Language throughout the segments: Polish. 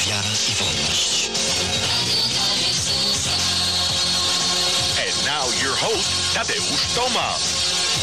wiara i wolność. And now your host, Tadeusz Tomasz.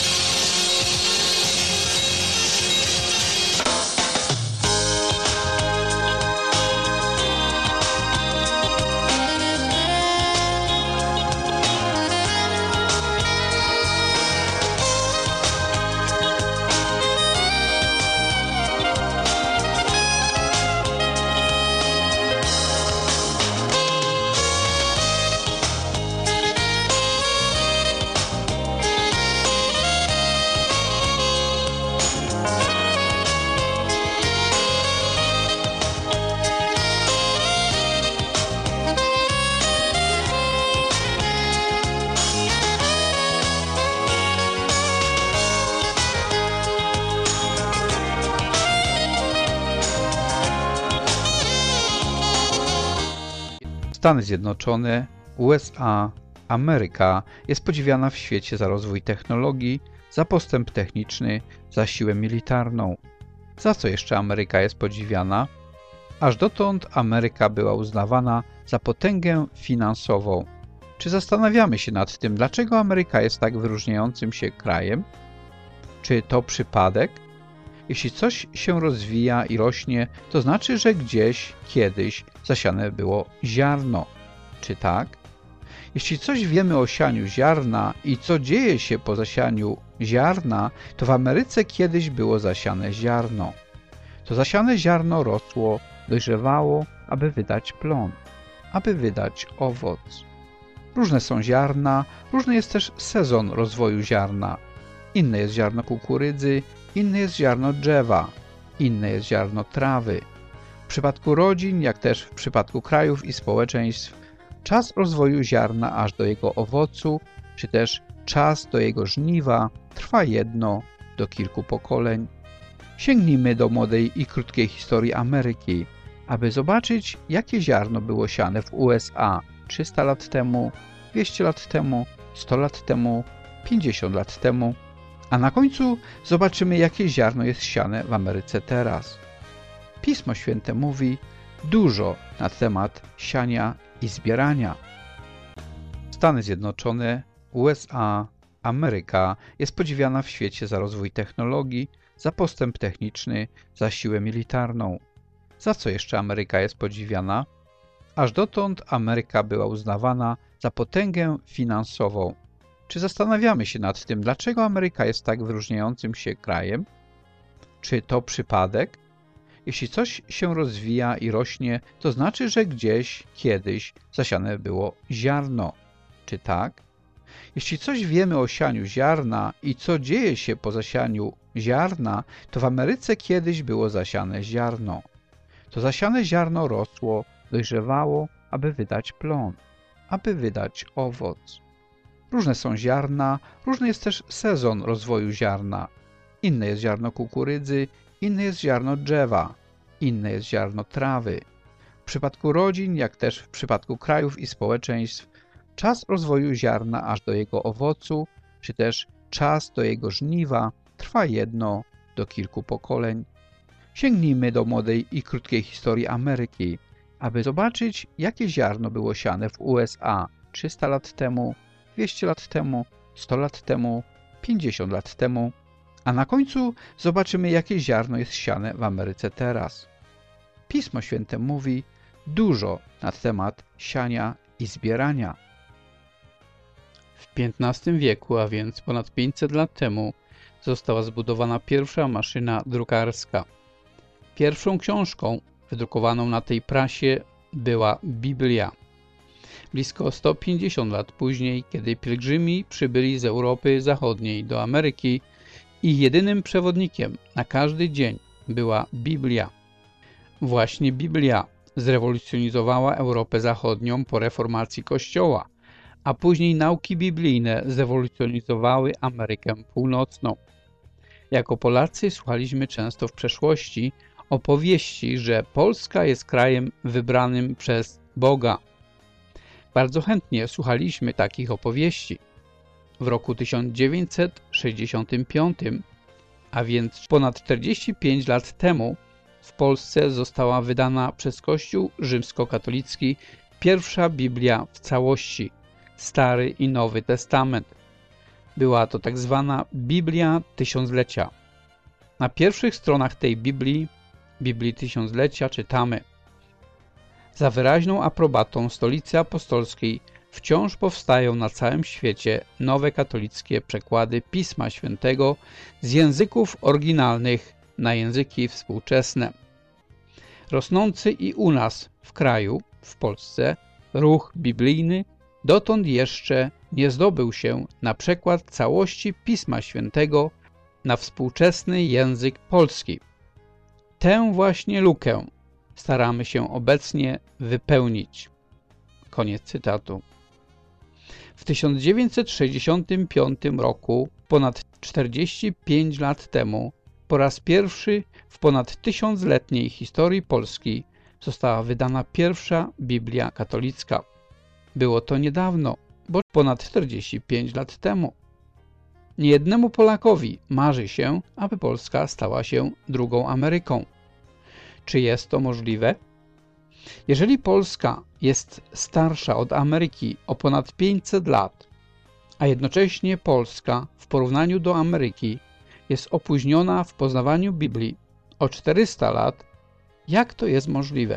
Stany Zjednoczone, USA, Ameryka jest podziwiana w świecie za rozwój technologii, za postęp techniczny, za siłę militarną. Za co jeszcze Ameryka jest podziwiana? Aż dotąd Ameryka była uznawana za potęgę finansową. Czy zastanawiamy się nad tym, dlaczego Ameryka jest tak wyróżniającym się krajem? Czy to przypadek? Jeśli coś się rozwija i rośnie, to znaczy, że gdzieś, kiedyś zasiane było ziarno. Czy tak? Jeśli coś wiemy o sianiu ziarna i co dzieje się po zasianiu ziarna, to w Ameryce kiedyś było zasiane ziarno. To zasiane ziarno rosło, dojrzewało, aby wydać plon, aby wydać owoc. Różne są ziarna, różny jest też sezon rozwoju ziarna. Inne jest ziarno kukurydzy, inne jest ziarno drzewa, inne jest ziarno trawy. W przypadku rodzin, jak też w przypadku krajów i społeczeństw, czas rozwoju ziarna aż do jego owocu, czy też czas do jego żniwa trwa jedno do kilku pokoleń. Sięgnijmy do młodej i krótkiej historii Ameryki, aby zobaczyć, jakie ziarno było siane w USA 300 lat temu, 200 lat temu, 100 lat temu, 50 lat temu, a na końcu zobaczymy, jakie ziarno jest siane w Ameryce teraz. Pismo Święte mówi dużo na temat siania i zbierania. Stany Zjednoczone, USA, Ameryka jest podziwiana w świecie za rozwój technologii, za postęp techniczny, za siłę militarną. Za co jeszcze Ameryka jest podziwiana? Aż dotąd Ameryka była uznawana za potęgę finansową. Czy zastanawiamy się nad tym, dlaczego Ameryka jest tak wyróżniającym się krajem? Czy to przypadek? Jeśli coś się rozwija i rośnie, to znaczy, że gdzieś, kiedyś zasiane było ziarno. Czy tak? Jeśli coś wiemy o sianiu ziarna i co dzieje się po zasianiu ziarna, to w Ameryce kiedyś było zasiane ziarno. To zasiane ziarno rosło, dojrzewało, aby wydać plon, aby wydać owoc. Różne są ziarna, różny jest też sezon rozwoju ziarna. Inne jest ziarno kukurydzy, inne jest ziarno drzewa, inne jest ziarno trawy. W przypadku rodzin, jak też w przypadku krajów i społeczeństw, czas rozwoju ziarna aż do jego owocu, czy też czas do jego żniwa trwa jedno do kilku pokoleń. Sięgnijmy do młodej i krótkiej historii Ameryki, aby zobaczyć, jakie ziarno było siane w USA 300 lat temu, 200 lat temu, 100 lat temu, 50 lat temu, a na końcu zobaczymy, jakie ziarno jest siane w Ameryce teraz. Pismo Święte mówi dużo na temat siania i zbierania. W XV wieku, a więc ponad 500 lat temu, została zbudowana pierwsza maszyna drukarska. Pierwszą książką wydrukowaną na tej prasie była Biblia. Blisko 150 lat później, kiedy pielgrzymi przybyli z Europy Zachodniej do Ameryki, ich jedynym przewodnikiem na każdy dzień była Biblia. Właśnie Biblia zrewolucjonizowała Europę Zachodnią po reformacji Kościoła, a później nauki biblijne zrewolucjonizowały Amerykę Północną. Jako Polacy słuchaliśmy często w przeszłości opowieści, że Polska jest krajem wybranym przez Boga. Bardzo chętnie słuchaliśmy takich opowieści. W roku 1965, a więc ponad 45 lat temu, w Polsce została wydana przez Kościół rzymskokatolicki pierwsza Biblia w całości, Stary i Nowy Testament. Była to tak zwana Biblia Tysiąclecia. Na pierwszych stronach tej Biblii Tysiąclecia czytamy: za wyraźną aprobatą Stolicy Apostolskiej wciąż powstają na całym świecie nowe katolickie przekłady Pisma Świętego z języków oryginalnych na języki współczesne. Rosnący i u nas w kraju, w Polsce, ruch biblijny dotąd jeszcze nie zdobył się na przekład całości Pisma Świętego na współczesny język polski. Tę właśnie lukę staramy się obecnie wypełnić. Koniec cytatu. W 1965 roku, ponad 45 lat temu, po raz pierwszy w ponad 1000-letniej historii Polski została wydana pierwsza Biblia katolicka. Było to niedawno, bo ponad 45 lat temu. Niejednemu Polakowi marzy się, aby Polska stała się drugą Ameryką. Czy jest to możliwe? Jeżeli Polska jest starsza od Ameryki o ponad 500 lat, a jednocześnie Polska w porównaniu do Ameryki jest opóźniona w poznawaniu Biblii o 400 lat, jak to jest możliwe?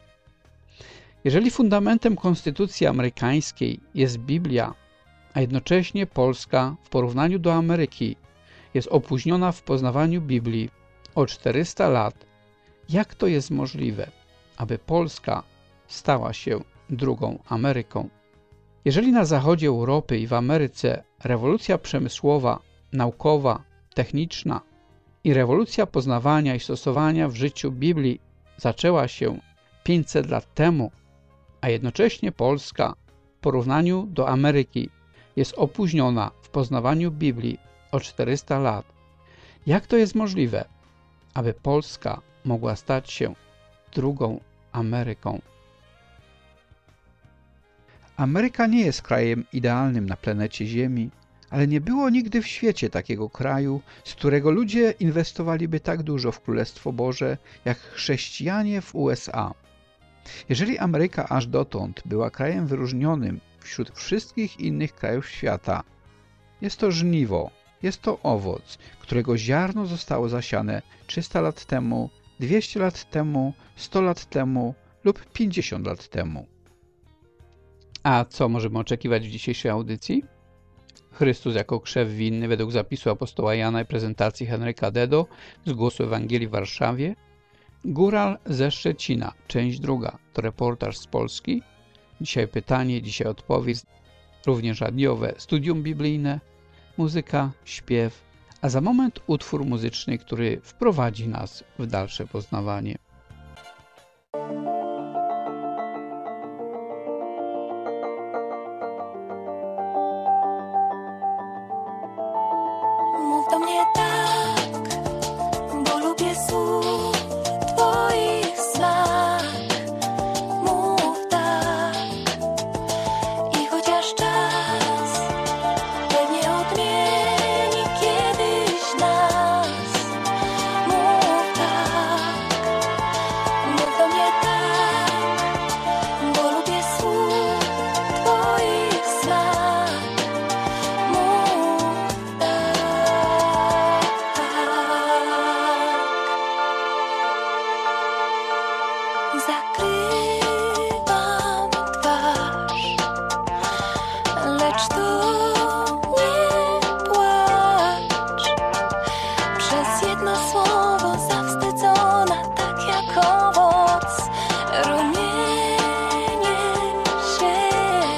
Jeżeli fundamentem konstytucji amerykańskiej jest Biblia, a jednocześnie Polska w porównaniu do Ameryki jest opóźniona w poznawaniu Biblii o 400 lat, jak to jest możliwe, aby Polska stała się drugą Ameryką? Jeżeli na zachodzie Europy i w Ameryce rewolucja przemysłowa, naukowa, techniczna i rewolucja poznawania i stosowania w życiu Biblii zaczęła się 500 lat temu, a jednocześnie Polska w porównaniu do Ameryki jest opóźniona w poznawaniu Biblii o 400 lat, jak to jest możliwe, aby Polska mogła stać się drugą Ameryką? Ameryka nie jest krajem idealnym na planecie Ziemi, ale nie było nigdy w świecie takiego kraju, z którego ludzie inwestowaliby tak dużo w Królestwo Boże, jak chrześcijanie w USA. Jeżeli Ameryka aż dotąd była krajem wyróżnionym wśród wszystkich innych krajów świata, jest to żniwo, jest to owoc, którego ziarno zostało zasiane 300 lat temu, 200 lat temu, 100 lat temu lub 50 lat temu. A co możemy oczekiwać w dzisiejszej audycji? Chrystus jako krzew winny według zapisu apostoła Jana i prezentacji Henryka Dedo z Głosu Ewangelii w Warszawie. Góral ze Szczecina, część druga, to reportaż z Polski. Dzisiaj pytanie, dzisiaj odpowiedź, również radiowe studium biblijne, muzyka, śpiew, a za moment utwór muzyczny, który wprowadzi nas w dalsze poznawanie. Mów do mnie tak, bo lubię słów Twoich smak. Mów tak i chociaż czas pewnie odmieni kiedyś nas. Mów tak, mów do mnie tak, bo lubię słów Twoich smak. Mów tak. Zakrywam twarz, lecz to nie płacz. Przez jedno słowo zawstydzona, tak jak owoc, rumienię się.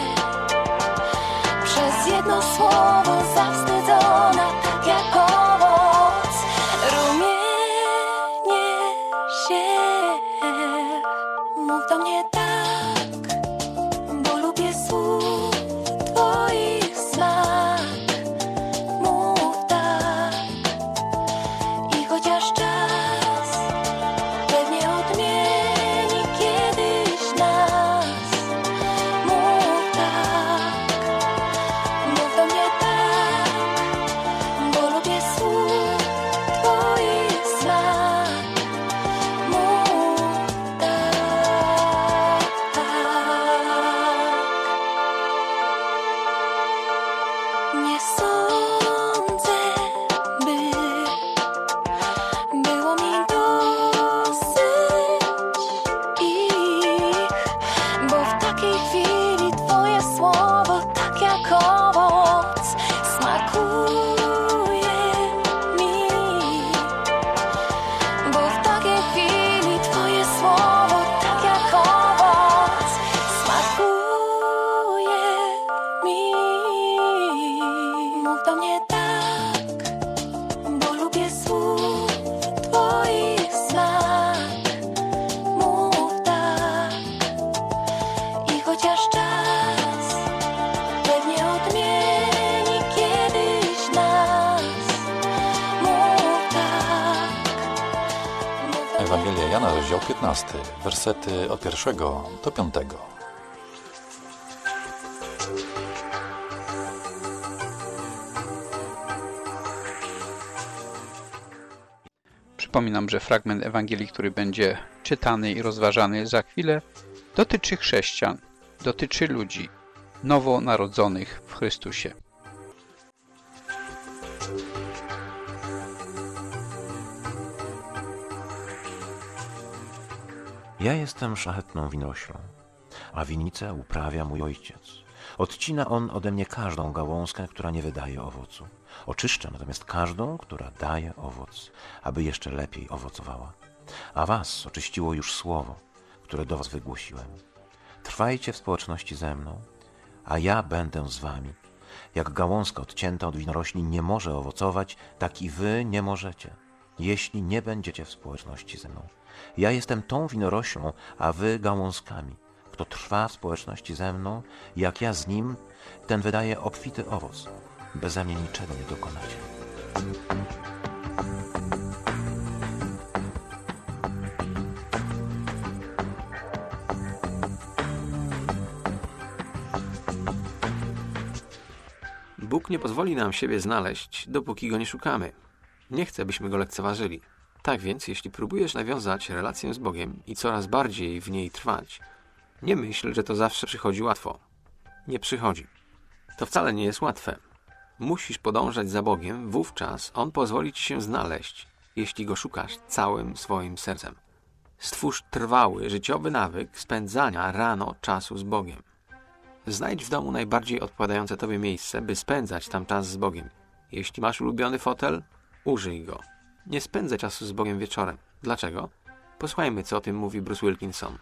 Przez jedno słowo zawstydzona, tak jak owoc, rumienię się. Mów do mnie rozdział 15, wersety od 1 do 5. Przypominam, że fragment Ewangelii, który będzie czytany i rozważany za chwilę, dotyczy chrześcijan, dotyczy ludzi nowonarodzonych w Chrystusie. Ja jestem szlachetną winoroślą, a winnicę uprawia mój ojciec. Odcina on ode mnie każdą gałązkę, która nie wydaje owocu. Oczyszcza natomiast każdą, która daje owoc, aby jeszcze lepiej owocowała. A was oczyściło już słowo, które do was wygłosiłem. Trwajcie w społeczności ze mną, a ja będę z wami. Jak gałązka odcięta od winorośli nie może owocować, tak i wy nie możecie, jeśli nie będziecie w społeczności ze mną. Ja jestem tą winoroślą, a wy gałązkami. Kto trwa w społeczności ze mną, jak ja z nim, ten wydaje obfity owoc. Beze mnie niczego nie dokonacie. Bóg nie pozwoli nam siebie znaleźć, dopóki Go nie szukamy. Nie chce, byśmy Go lekceważyli. Tak więc, jeśli próbujesz nawiązać relację z Bogiem i coraz bardziej w niej trwać, nie myśl, że to zawsze przychodzi łatwo. Nie przychodzi. To wcale nie jest łatwe. Musisz podążać za Bogiem, wówczas On pozwoli Ci się znaleźć, jeśli Go szukasz całym swoim sercem. Stwórz trwały, życiowy nawyk spędzania rano czasu z Bogiem. Znajdź w domu najbardziej odpowiadające Tobie miejsce, by spędzać tam czas z Bogiem. Jeśli masz ulubiony fotel, użyj go. Nie spędzaj czasu z Bogiem wieczorem. Dlaczego? Posłuchajmy, co o tym mówi Bruce Wilkinson.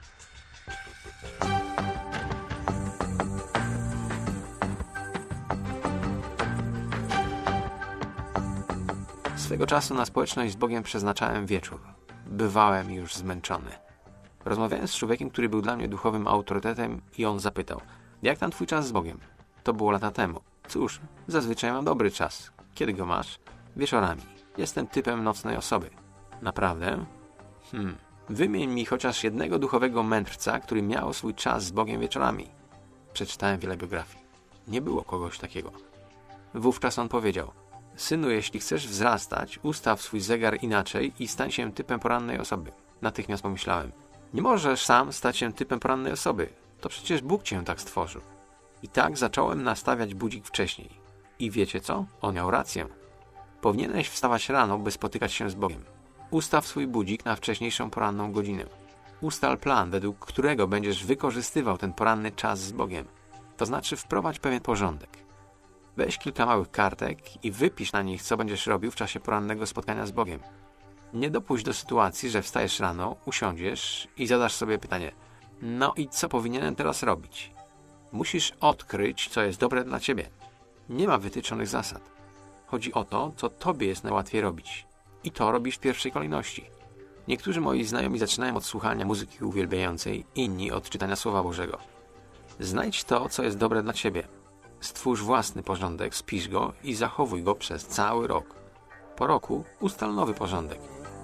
Swego czasu na społeczność z Bogiem przeznaczałem wieczór. Bywałem już zmęczony. Rozmawiałem z człowiekiem, który był dla mnie duchowym autorytetem i on zapytał: jak tam twój czas z Bogiem? To było lata temu. Cóż, zazwyczaj mam dobry czas. Kiedy go masz? Wieczorami. Jestem typem nocnej osoby. Naprawdę? Wymień mi chociaż jednego duchowego mędrca, który miał swój czas z Bogiem wieczorami. Przeczytałem wiele biografii. Nie było kogoś takiego. Wówczas on powiedział: synu, jeśli chcesz wzrastać, ustaw swój zegar inaczej i stań się typem porannej osoby. Natychmiast pomyślałem: nie możesz sam stać się typem porannej osoby. To przecież Bóg cię tak stworzył. I tak zacząłem nastawiać budzik wcześniej. I wiecie co? On miał rację. Powinieneś wstawać rano, by spotykać się z Bogiem. Ustaw swój budzik na wcześniejszą poranną godzinę. Ustal plan, według którego będziesz wykorzystywał ten poranny czas z Bogiem. To znaczy wprowadź pewien porządek. Weź kilka małych kartek i wypisz na nich, co będziesz robił w czasie porannego spotkania z Bogiem. Nie dopuść do sytuacji, że wstajesz rano, usiądziesz i zadasz sobie pytanie: no i co powinienem teraz robić? Musisz odkryć, co jest dobre dla ciebie. Nie ma wytyczonych zasad. Chodzi o to, co tobie jest najłatwiej robić. I to robisz w pierwszej kolejności. Niektórzy moi znajomi zaczynają od słuchania muzyki uwielbiającej, inni od czytania Słowa Bożego. Znajdź to, co jest dobre dla ciebie. Stwórz własny porządek, spisz go i zachowuj go przez cały rok. Po roku ustal nowy porządek.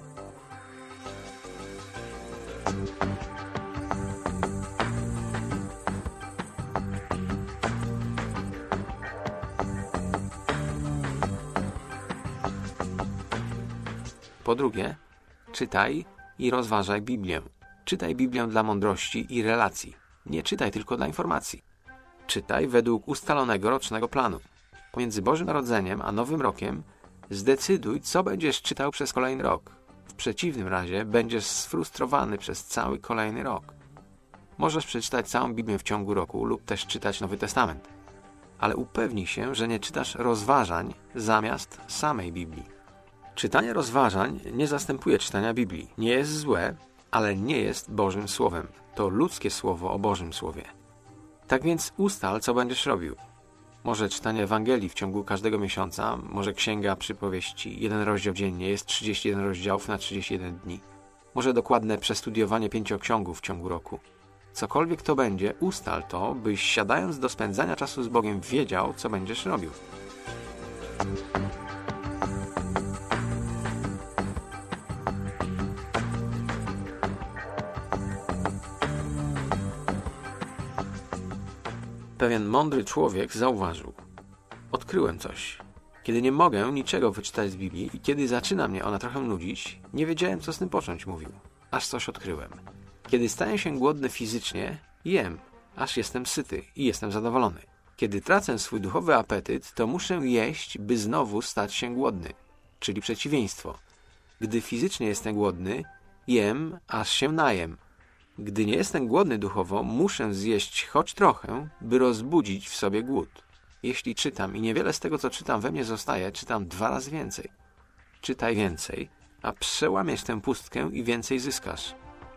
Po drugie, czytaj i rozważaj Biblię. Czytaj Biblię dla mądrości i relacji. Nie czytaj tylko dla informacji. Czytaj według ustalonego rocznego planu. Pomiędzy Bożym Narodzeniem a Nowym Rokiem zdecyduj, co będziesz czytał przez kolejny rok. W przeciwnym razie będziesz sfrustrowany przez cały kolejny rok. Możesz przeczytać całą Biblię w ciągu roku lub też czytać Nowy Testament. Ale upewnij się, że nie czytasz rozważań zamiast samej Biblii. Czytanie rozważań nie zastępuje czytania Biblii. Nie jest złe, ale nie jest Bożym Słowem. To ludzkie słowo o Bożym Słowie. Tak więc ustal, co będziesz robił. Może czytanie Ewangelii w ciągu każdego miesiąca, może Księga Przypowieści, 1 rozdział dziennie, jest 31 rozdziałów na 31 dni. Może dokładne przestudiowanie 5 ksiągów w ciągu roku. Cokolwiek to będzie, ustal to, byś siadając do spędzania czasu z Bogiem wiedział, co będziesz robił. Pewien mądry człowiek zauważył: odkryłem coś. Kiedy nie mogę niczego wyczytać z Biblii i kiedy zaczyna mnie ona trochę nudzić, nie wiedziałem, co z tym począć, mówił. Aż coś odkryłem. Kiedy staję się głodny fizycznie, jem, aż jestem syty i jestem zadowolony. Kiedy tracę swój duchowy apetyt, to muszę jeść, by znowu stać się głodny, czyli przeciwieństwo. Gdy fizycznie jestem głodny, jem, aż się najem. Gdy nie jestem głodny duchowo, muszę zjeść choć trochę, by rozbudzić w sobie głód. Jeśli czytam i niewiele z tego, co czytam, we mnie zostaje, czytam 2 razy więcej. Czytaj więcej, a przełamiesz tę pustkę i więcej zyskasz.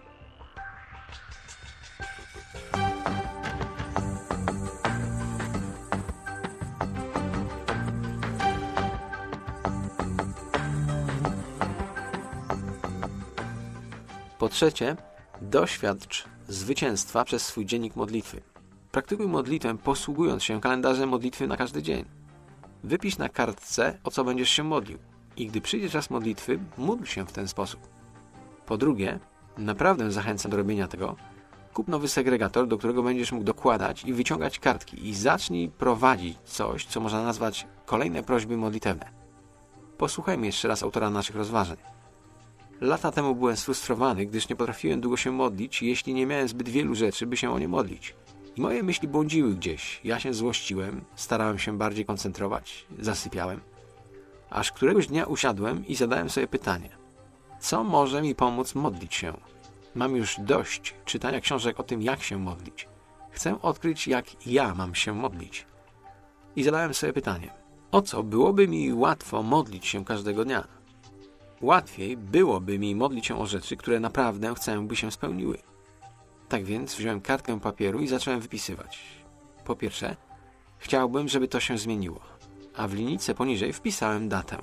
Po trzecie, doświadcz zwycięstwa przez swój dziennik modlitwy. Praktykuj modlitwę, posługując się kalendarzem modlitwy na każdy dzień. Wypisz na kartce, o co będziesz się modlił. I gdy przyjdzie czas modlitwy, módl się w ten sposób. Po drugie, naprawdę zachęcam do robienia tego. Kup nowy segregator, do którego będziesz mógł dokładać i wyciągać kartki i zacznij prowadzić coś, co można nazwać kolejne prośby modlitewne. Posłuchajmy jeszcze raz autora naszych rozważań. Lata temu byłem sfrustrowany, gdyż nie potrafiłem długo się modlić, jeśli nie miałem zbyt wielu rzeczy, by się o nie modlić. I moje myśli błądziły gdzieś. Ja się złościłem, starałem się bardziej koncentrować, zasypiałem. Aż któregoś dnia usiadłem i zadałem sobie pytanie: co może mi pomóc modlić się? Mam już dość czytania książek o tym, jak się modlić. Chcę odkryć, jak ja mam się modlić. I zadałem sobie pytanie: o co byłoby mi łatwo modlić się każdego dnia? Łatwiej byłoby mi modlić się o rzeczy, które naprawdę chcę, by się spełniły. Tak więc wziąłem kartkę papieru i zacząłem wypisywać. Po pierwsze, chciałbym, żeby to się zmieniło, a w linijce poniżej wpisałem datę.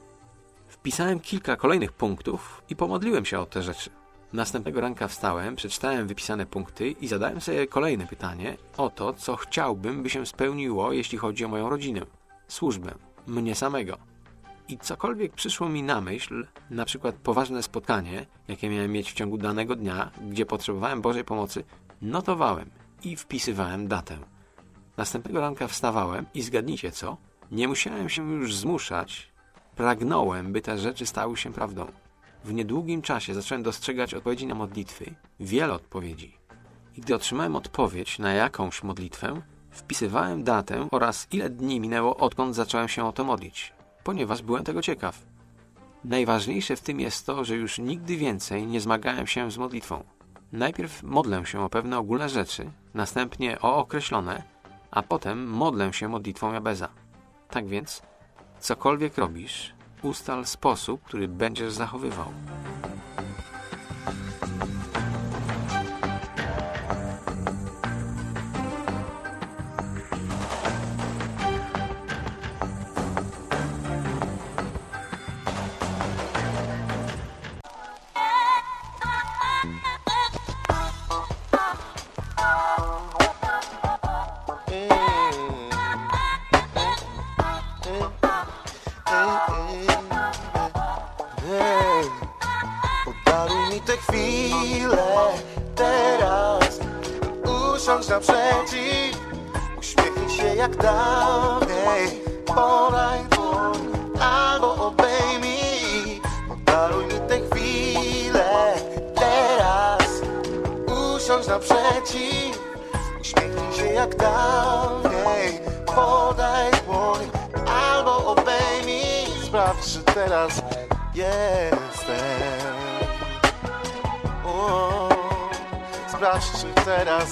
Wpisałem kilka kolejnych punktów i pomodliłem się o te rzeczy. Następnego ranka wstałem, przeczytałem wypisane punkty i zadałem sobie kolejne pytanie o to, co chciałbym, by się spełniło, jeśli chodzi o moją rodzinę, służbę, mnie samego. I cokolwiek przyszło mi na myśl, na przykład poważne spotkanie, jakie miałem mieć w ciągu danego dnia, gdzie potrzebowałem Bożej pomocy, notowałem i wpisywałem datę. Następnego ranka wstawałem i zgadnijcie co? Nie musiałem się już zmuszać. Pragnąłem, by te rzeczy stały się prawdą. W niedługim czasie zacząłem dostrzegać odpowiedzi na modlitwy, wiele odpowiedzi. I gdy otrzymałem odpowiedź na jakąś modlitwę, wpisywałem datę oraz ile dni minęło, odkąd zacząłem się o to modlić, ponieważ byłem tego ciekaw. Najważniejsze w tym jest to, że już nigdy więcej nie zmagałem się z modlitwą. Najpierw modlę się o pewne ogólne rzeczy, następnie o określone, a potem modlę się modlitwą Jabeza. Tak więc, cokolwiek robisz, ustal sposób, który będziesz zachowywał. Podaruj mi te chwile teraz, usiądź naprzeciw, uśmiechnij się jak dawniej, podaj dłoń albo obejmij. Podaruj mi te chwile teraz, usiądź naprzeciw, uśmiechnij się jak dawniej, podaj dłoń albo obejmij. Sprawdź, czy teraz jestem. Sprawdź, czy teraz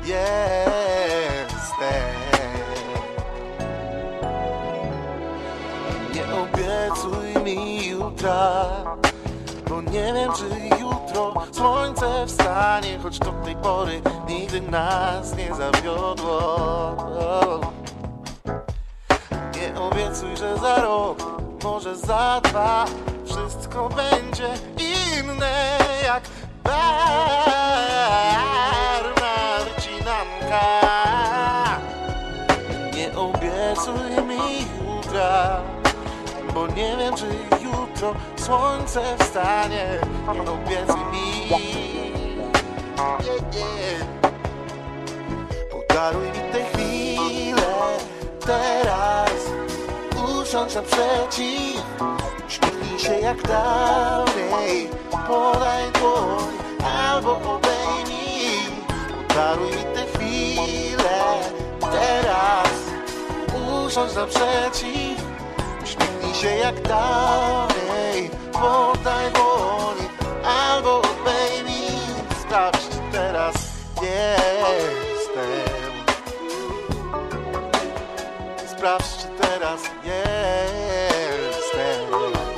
jestem. Nie obiecuj mi jutra, bo nie wiem, czy jutro słońce wstanie, choć do tej pory nigdy nas nie zawiodło. Nie obiecuj, że za rok, może za 2 wszystko będzie inne jak barwna wycinanka. Nie obiecuj mi jutra, bo nie wiem, czy jutro słońce wstanie. Nie obiecuj mi, Podaruj mi te chwile teraz usiądź naprzeciw, uśmiechnij się jak dawniej, podaj dłoń albo obejmij, podaruj mi tę chwilę, teraz usiądź naprzeciw, uśmiechnij się jak dawniej, podaj dłoń albo obejmij, sprawdź, czy teraz jestem. Sprawdź, czy teraz jestem.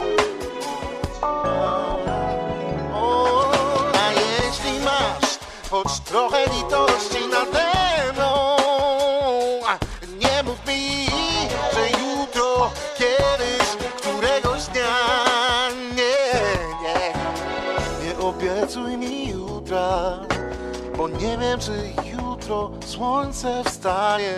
A jeśli masz choć trochę litości nade mną, nie mów mi, że jutro, kiedyś, któregoś dnia. Nie obiecuj mi jutra, bo nie wiem, czy jutro słońce wstanie.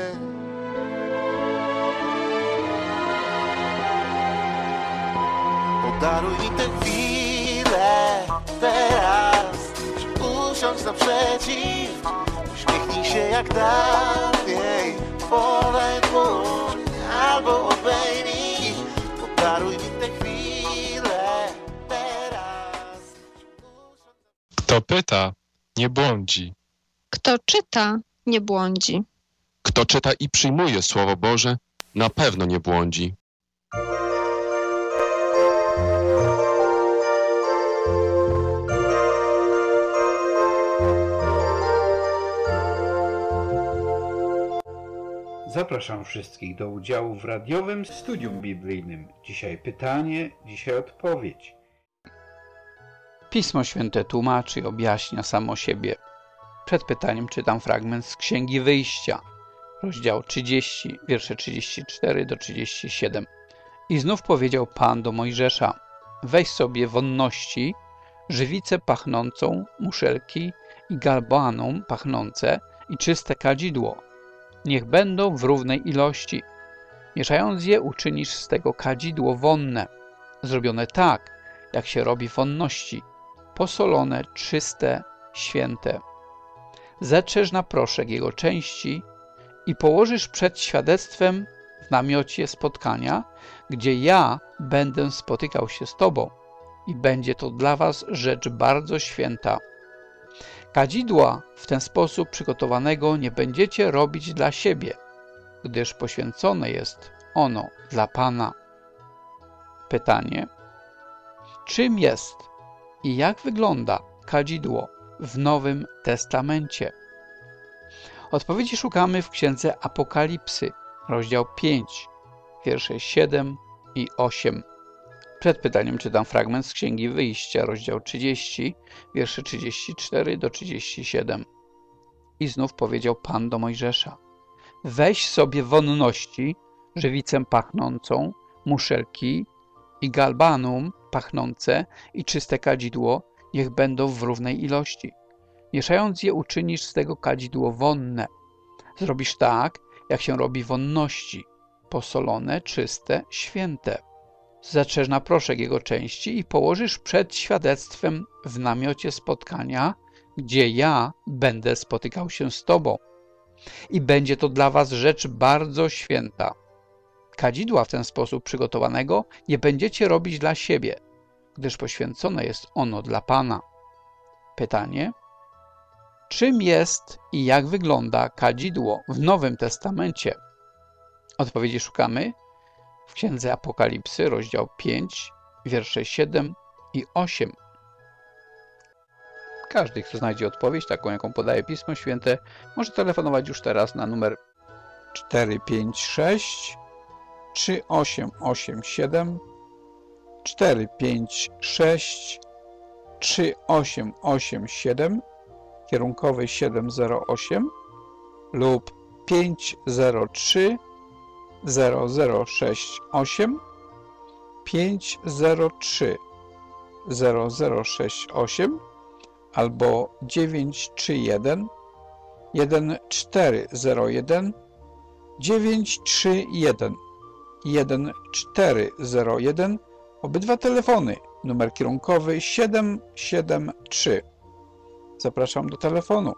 Podaruj mi tę chwilę, teraz usiądź naprzeciw, uśmiechnij się jak dawniej, podaj dłoń albo obejmij, podaruj mi tę chwilę, teraz. Kto pyta, nie błądzi. Kto czyta, nie błądzi. Kto czyta i przyjmuje Słowo Boże, na pewno nie błądzi. Zapraszam wszystkich do udziału w radiowym studium biblijnym. Dzisiaj pytanie, dzisiaj odpowiedź. Pismo Święte tłumaczy i objaśnia samo siebie. Przed pytaniem czytam fragment z Księgi Wyjścia, rozdział 30, wiersze 34 do 37. I znów powiedział Pan do Mojżesza: weź sobie wonności, żywicę pachnącą, muszelki i galbaną pachnące i czyste kadzidło. Niech będą w równej ilości. Mieszając je, uczynisz z tego kadzidło wonne, zrobione tak, jak się robi wonności, posolone, czyste, święte. Zetrzesz na proszek jego części i położysz przed świadectwem w namiocie spotkania, gdzie ja będę spotykał się z tobą i będzie to dla was rzecz bardzo święta. Kadzidła w ten sposób przygotowanego nie będziecie robić dla siebie, gdyż poświęcone jest ono dla Pana. Pytanie: czym jest i jak wygląda kadzidło w Nowym Testamencie? Odpowiedzi szukamy w Księdze Apokalipsy, rozdział 5, wiersze 7 i 8. Przed pytaniem czytam fragment z Księgi Wyjścia, rozdział 30, wiersze 34 do 37. I znów powiedział Pan do Mojżesza: weź sobie wonności, żywicę pachnącą, muszelki i galbanum pachnące i czyste kadzidło, niech będą w równej ilości. Mieszając je, uczynisz z tego kadzidło wonne. Zrobisz tak, jak się robi wonności, posolone, czyste, święte. Zetrzesz na proszek jego części i położysz przed świadectwem w namiocie spotkania, gdzie ja będę spotykał się z tobą. I będzie to dla was rzecz bardzo święta. Kadzidła w ten sposób przygotowanego nie będziecie robić dla siebie, gdyż poświęcone jest ono dla Pana. Pytanie: czym jest i jak wygląda kadzidło w Nowym Testamencie? Odpowiedzi szukamy w Księdze Apokalipsy, rozdział 5, wiersze 7 i 8. Każdy, kto znajdzie odpowiedź, taką jaką podaje Pismo Święte, może telefonować już teraz na numer 456 3887 456 3887 kierunkowy 708 lub 503 0068 503 0068 albo 931 1401 931 1401. Obydwa telefony, numer kierunkowy 773. Zapraszam do telefonu.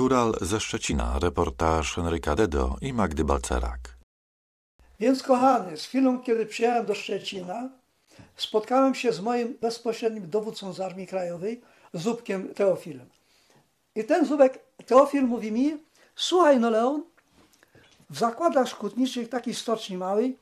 Góral ze Szczecina, reportaż Henryka Dedo i Magdy Balcerak. Więc kochany, z chwilą, kiedy przyjechałem do Szczecina, spotkałem się z moim bezpośrednim dowódcą z Armii Krajowej, Zubkiem Teofilem. I ten Zubek Teofil mówi mi: słuchaj, no Leon, w zakładach szkutniczych takiej stoczni małej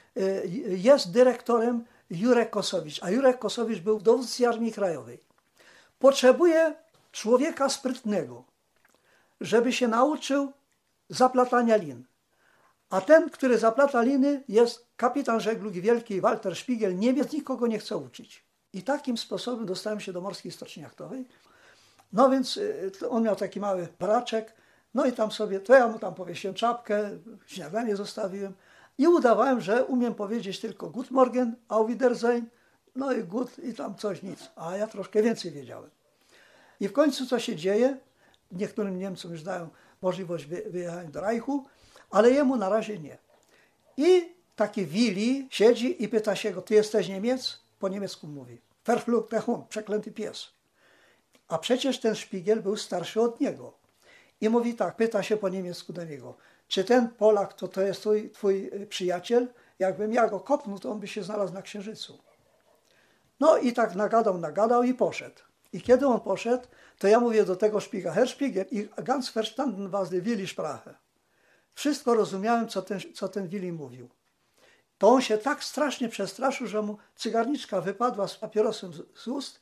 jest dyrektorem Jurek Kosowicz, a Jurek Kosowicz był w dowództwie Armii Krajowej. Potrzebuje człowieka sprytnego, żeby się nauczył zaplatania lin. A ten, który zaplata liny, jest kapitan żeglugi wielkiej Walter Szpigiel. Niemiec nikogo nie chce uczyć. I takim sposobem dostałem się do Morskiej Stoczni Jachtowej. No więc on miał taki mały baraczek. No i tam sobie, to ja mu tam powiesiłem czapkę, śniadanie zostawiłem i udawałem, że umiem powiedzieć tylko Gut Morgen, Auf Wiedersehen, no i gut i tam coś, nic. A ja troszkę więcej wiedziałem. I w końcu co się dzieje? Niektórym Niemcom już dają możliwość wyjechania do Reichu, ale jemu na razie nie. I taki Willi siedzi i pyta się go: ty jesteś Niemiec? Po niemiecku mówi: Verfluchter Hund, przeklęty pies. A przecież ten Szpigiel był starszy od niego. I mówi tak, pyta się po niemiecku do niego: czy ten Polak to jest twój przyjaciel? Jakbym ja go kopnął, to on by się znalazł na Księżycu. No i tak nagadał i poszedł. I kiedy on poszedł, to ja mówię do tego Szpiga: Herr Szpigiel, ich ganz verstanden was die Willi-Sprache. Wszystko rozumiałem, co ten Willi mówił. To on się tak strasznie przestraszył, że mu cygarniczka wypadła z papierosem z ust,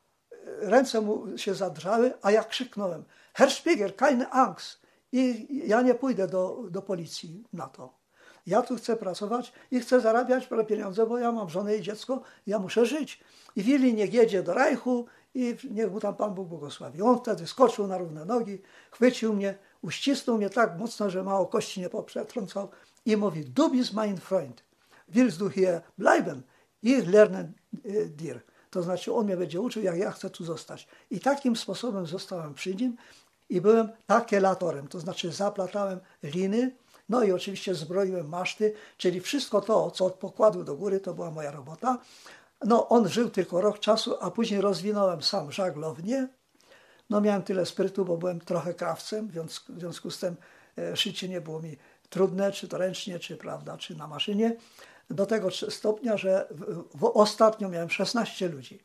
ręce mu się zadrżały, a ja krzyknąłem: Herr Szpigiel, keine Angst. I ja nie pójdę do policji na to. Ja tu chcę pracować i chcę zarabiać pieniądze, bo ja mam żonę i dziecko, ja muszę żyć. I Willi niech jedzie do Reichu i niech mu tam Pan Bóg błogosławi. On wtedy skoczył na równe nogi, chwycił mnie, uścisnął mnie tak mocno, że mało kości nie poprzetrącał i mówi: Du bist mein Freund, willst du hier bleiben? Ich lerne dir. To znaczy on mnie będzie uczył, jak ja chcę tu zostać. I takim sposobem zostałem przy nim i byłem takelatorem, to znaczy zaplatałem liny, no i oczywiście zbroiłem maszty, czyli wszystko to, co od pokładu do góry, to była moja robota. No on żył tylko rok czasu, a później rozwinąłem sam żaglownię. No miałem tyle sprytu, bo byłem trochę krawcem, w związku z tym szycie nie było mi trudne, czy to ręcznie, czy na maszynie. Do tego stopnia, że ostatnio miałem 16 ludzi.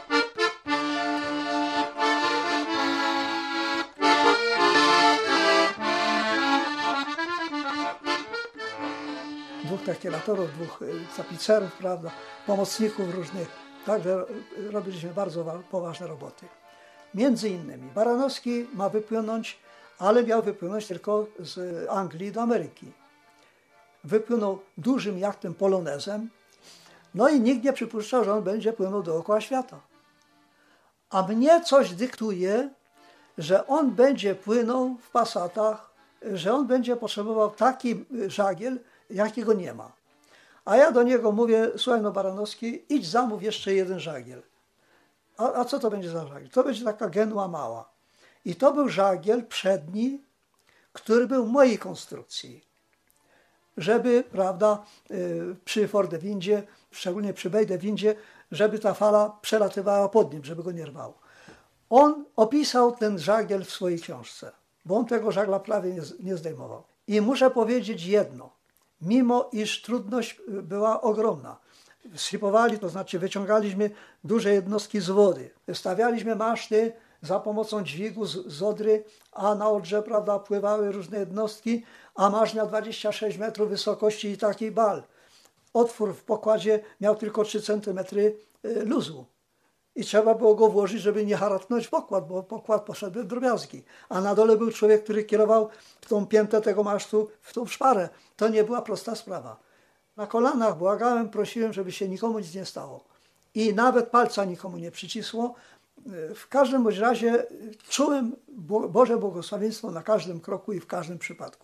Dwóch takielatorów, dwóch tapicerów, prawda, pomocników różnych. Także robiliśmy bardzo poważne roboty. Między innymi Baranowski ma wypłynąć, ale miał wypłynąć tylko z Anglii do Ameryki. Wypłynął dużym jachtem Polonezem, no i nikt nie przypuszczał, że on będzie płynął dookoła świata. A mnie coś dyktuje, że on będzie płynął w Passatach, że on będzie potrzebował taki żagiel, jakiego nie ma. A ja do niego mówię: słuchaj, no Baranowski, idź zamów jeszcze jeden żagiel. A co to będzie za żagiel? To będzie taka Genua mała. I to był żagiel przedni, który był mojej konstrukcji. Żeby, prawda, przy Fordewindzie, szczególnie przy Bejdewindzie, żeby ta fala przelatywała pod nim, żeby go nie rwało. On opisał ten żagiel w swojej książce, bo on tego żagla prawie nie zdejmował. I muszę powiedzieć jedno, mimo iż trudność była ogromna. Szlipowali, to znaczy wyciągaliśmy duże jednostki z wody, stawialiśmy maszty za pomocą dźwigu z Odry, a na Odrze, prawda, pływały różne jednostki, a masz miał 26 metrów wysokości i taki bal. Otwór w pokładzie miał tylko 3 cm luzu. I trzeba było go włożyć, żeby nie haratnąć pokład, bo pokład poszedł w drobiazgi. A na dole był człowiek, który kierował w tą piętę tego masztu, w tą szparę. To nie była prosta sprawa. Na kolanach błagałem, prosiłem, żeby się nikomu nic nie stało. I nawet palca nikomu nie przycisło. W każdym bądź razie czułem Boże błogosławieństwo na każdym kroku i w każdym przypadku.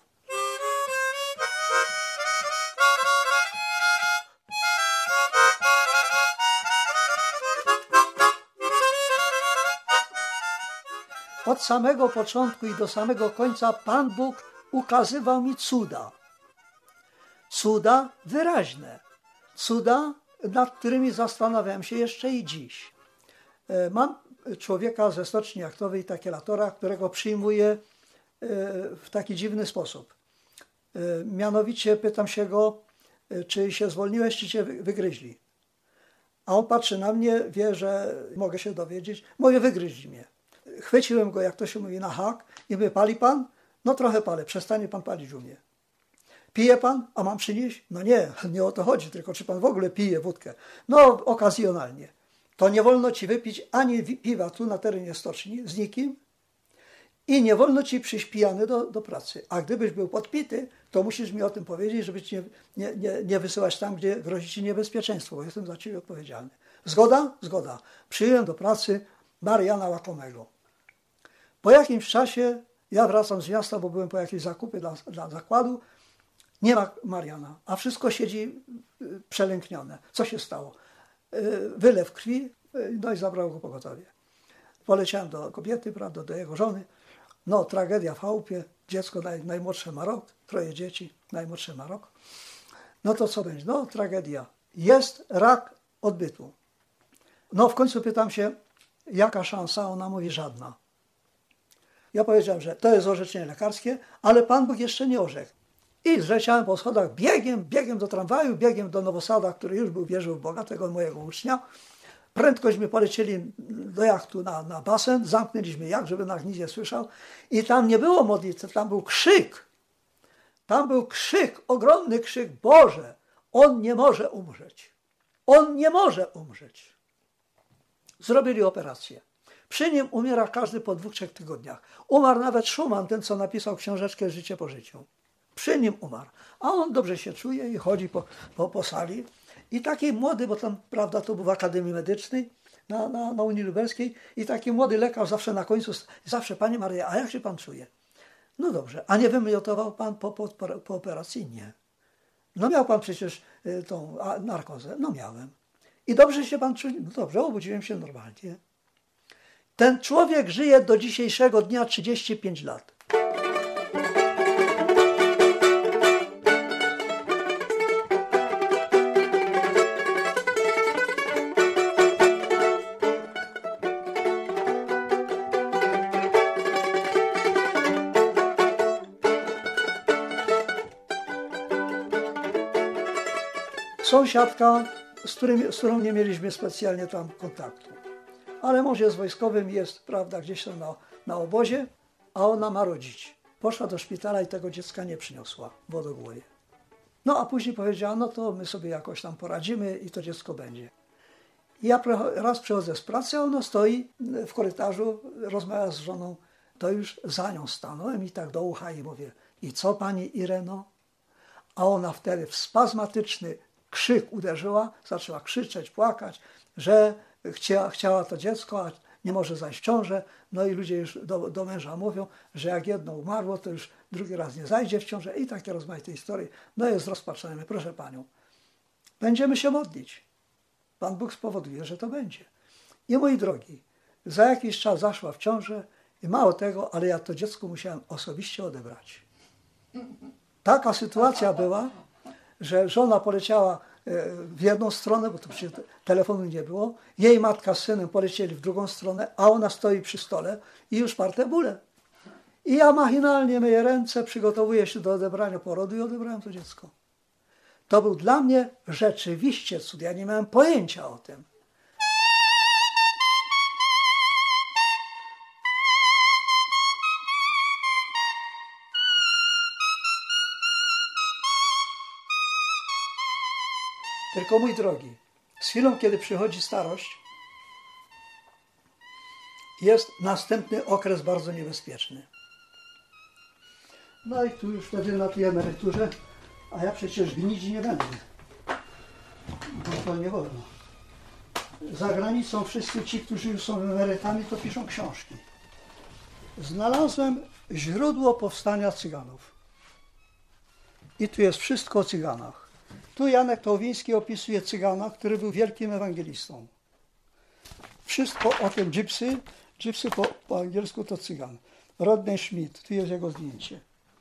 Od samego początku i do samego końca Pan Bóg ukazywał mi cuda. Cuda wyraźne. Cuda, nad którymi zastanawiam się jeszcze i dziś. Mam człowieka ze stoczni jachtowej, takielatora, którego przyjmuję w taki dziwny sposób. Mianowicie pytam się go, czy się zwolniłeś, czy cię wygryźli. A on patrzy na mnie, wie, że mogę się dowiedzieć. Mówię, wygryźli mnie. Chwyciłem go, jak to się mówi, na hak i mówię, pali pan? No trochę palę, przestanie pan palić u mnie. Pije pan? A mam przynieść? No nie o to chodzi, tylko czy pan w ogóle pije wódkę? No okazjonalnie. To nie wolno ci wypić ani piwa tu na terenie stoczni z nikim i nie wolno ci przyjść pijany do pracy. A gdybyś był podpity, to musisz mi o tym powiedzieć, żeby ci nie wysyłać tam, gdzie grozi ci niebezpieczeństwo, bo jestem za ciebie odpowiedzialny. Zgoda? Zgoda. Przyjąłem do pracy Mariana łakomego. Po jakimś czasie ja wracam z miasta, bo byłem po jakieś zakupy dla zakładu. Nie ma Mariana, a wszystko siedzi przelęknione. Co się stało? Wylew krwi, no i zabrało go pogotowie. Poleciałem do kobiety, prawda, do jego żony. No, tragedia w chałupie, dziecko najmłodsze ma rok, 3 dzieci, najmłodsze ma rok. No to co będzie? No, tragedia. Jest rak odbytu. No, w końcu pytam się, jaka szansa? Ona mówi, żadna. Ja powiedziałem, że to jest orzeczenie lekarskie, ale Pan Bóg jeszcze nie orzekł. I zleciałem po schodach biegiem do tramwaju, biegiem do Nowosada, który już wierzył w Boga, tego mojego ucznia. Prędkośmy polecieli do jachtu na basen, zamknęliśmy jacht, żeby nas nic nie słyszał. I tam nie było modlitwy, tam był krzyk. Tam był krzyk, ogromny krzyk, Boże, on nie może umrzeć. On nie może umrzeć. Zrobili operację. Przy nim umiera każdy po 2-3 tygodniach. Umarł nawet Schumann, ten co napisał książeczkę Życie po życiu. Przy nim umarł. A on dobrze się czuje i chodzi po sali. I taki młody, bo tam, prawda, to był w Akademii Medycznej na Unii Lubelskiej i taki młody lekarz zawsze na końcu, zawsze, Pani Maria, a jak się Pan czuje? No dobrze, a nie wymiotował Pan po operacji? Nie. No miał Pan przecież tą narkozę? No miałem. I dobrze się Pan czuje? No dobrze, obudziłem się normalnie. Ten człowiek żyje do dzisiejszego dnia 35 lat. Sąsiadka, z którą nie mieliśmy specjalnie tam kontaktu. Ale mąż jest wojskowym, jest, prawda, gdzieś tam na obozie, a ona ma rodzić. Poszła do szpitala i tego dziecka nie przyniosła w wodogłowie. No a później powiedziała, no to my sobie jakoś tam poradzimy i to dziecko będzie. I ja raz przychodzę z pracy, a ona stoi w korytarzu, rozmawia z żoną, to już za nią stanąłem i tak do ucha i mówię, i co Pani Ireno? A ona wtedy w spazmatyczny krzyk uderzyła, zaczęła krzyczeć, płakać, że chciała to dziecko, a nie może zajść w ciążę. No i ludzie już do męża mówią, że jak jedno umarło, to już drugi raz nie zajdzie w ciążę i takie rozmaite historie. No jest rozpaczony. Proszę Panią, będziemy się modlić. Pan Bóg spowoduje, że to będzie. I moi drogi, za jakiś czas zaszła w ciążę i mało tego, ale ja to dziecko musiałem osobiście odebrać. Taka sytuacja była, że żona poleciała w jedną stronę, bo to przecież telefonu nie było, jej matka z synem polecieli w drugą stronę, a ona stoi przy stole i już parte bóle. I ja machinalnie myję ręce, przygotowuję się do odebrania porodu i odebrałem to dziecko. To był dla mnie rzeczywiście cud, ja nie miałem pojęcia o tym. Tylko mój drogi, z chwilą, kiedy przychodzi starość, jest następny okres bardzo niebezpieczny. No i tu już wtedy na tej emeryturze, a ja przecież gnić nie będę, bo to nie wolno. Za granicą wszyscy ci, którzy już są emerytami, to piszą książki. Znalazłem źródło powstania Cyganów. I tu jest wszystko o Cyganach. Tu Janek Tołwiński opisuje Cygana, który był wielkim ewangelistą. Wszystko o tym Gypsy po angielsku to Cygan. Rodney Schmidt, tu jest jego zdjęcie.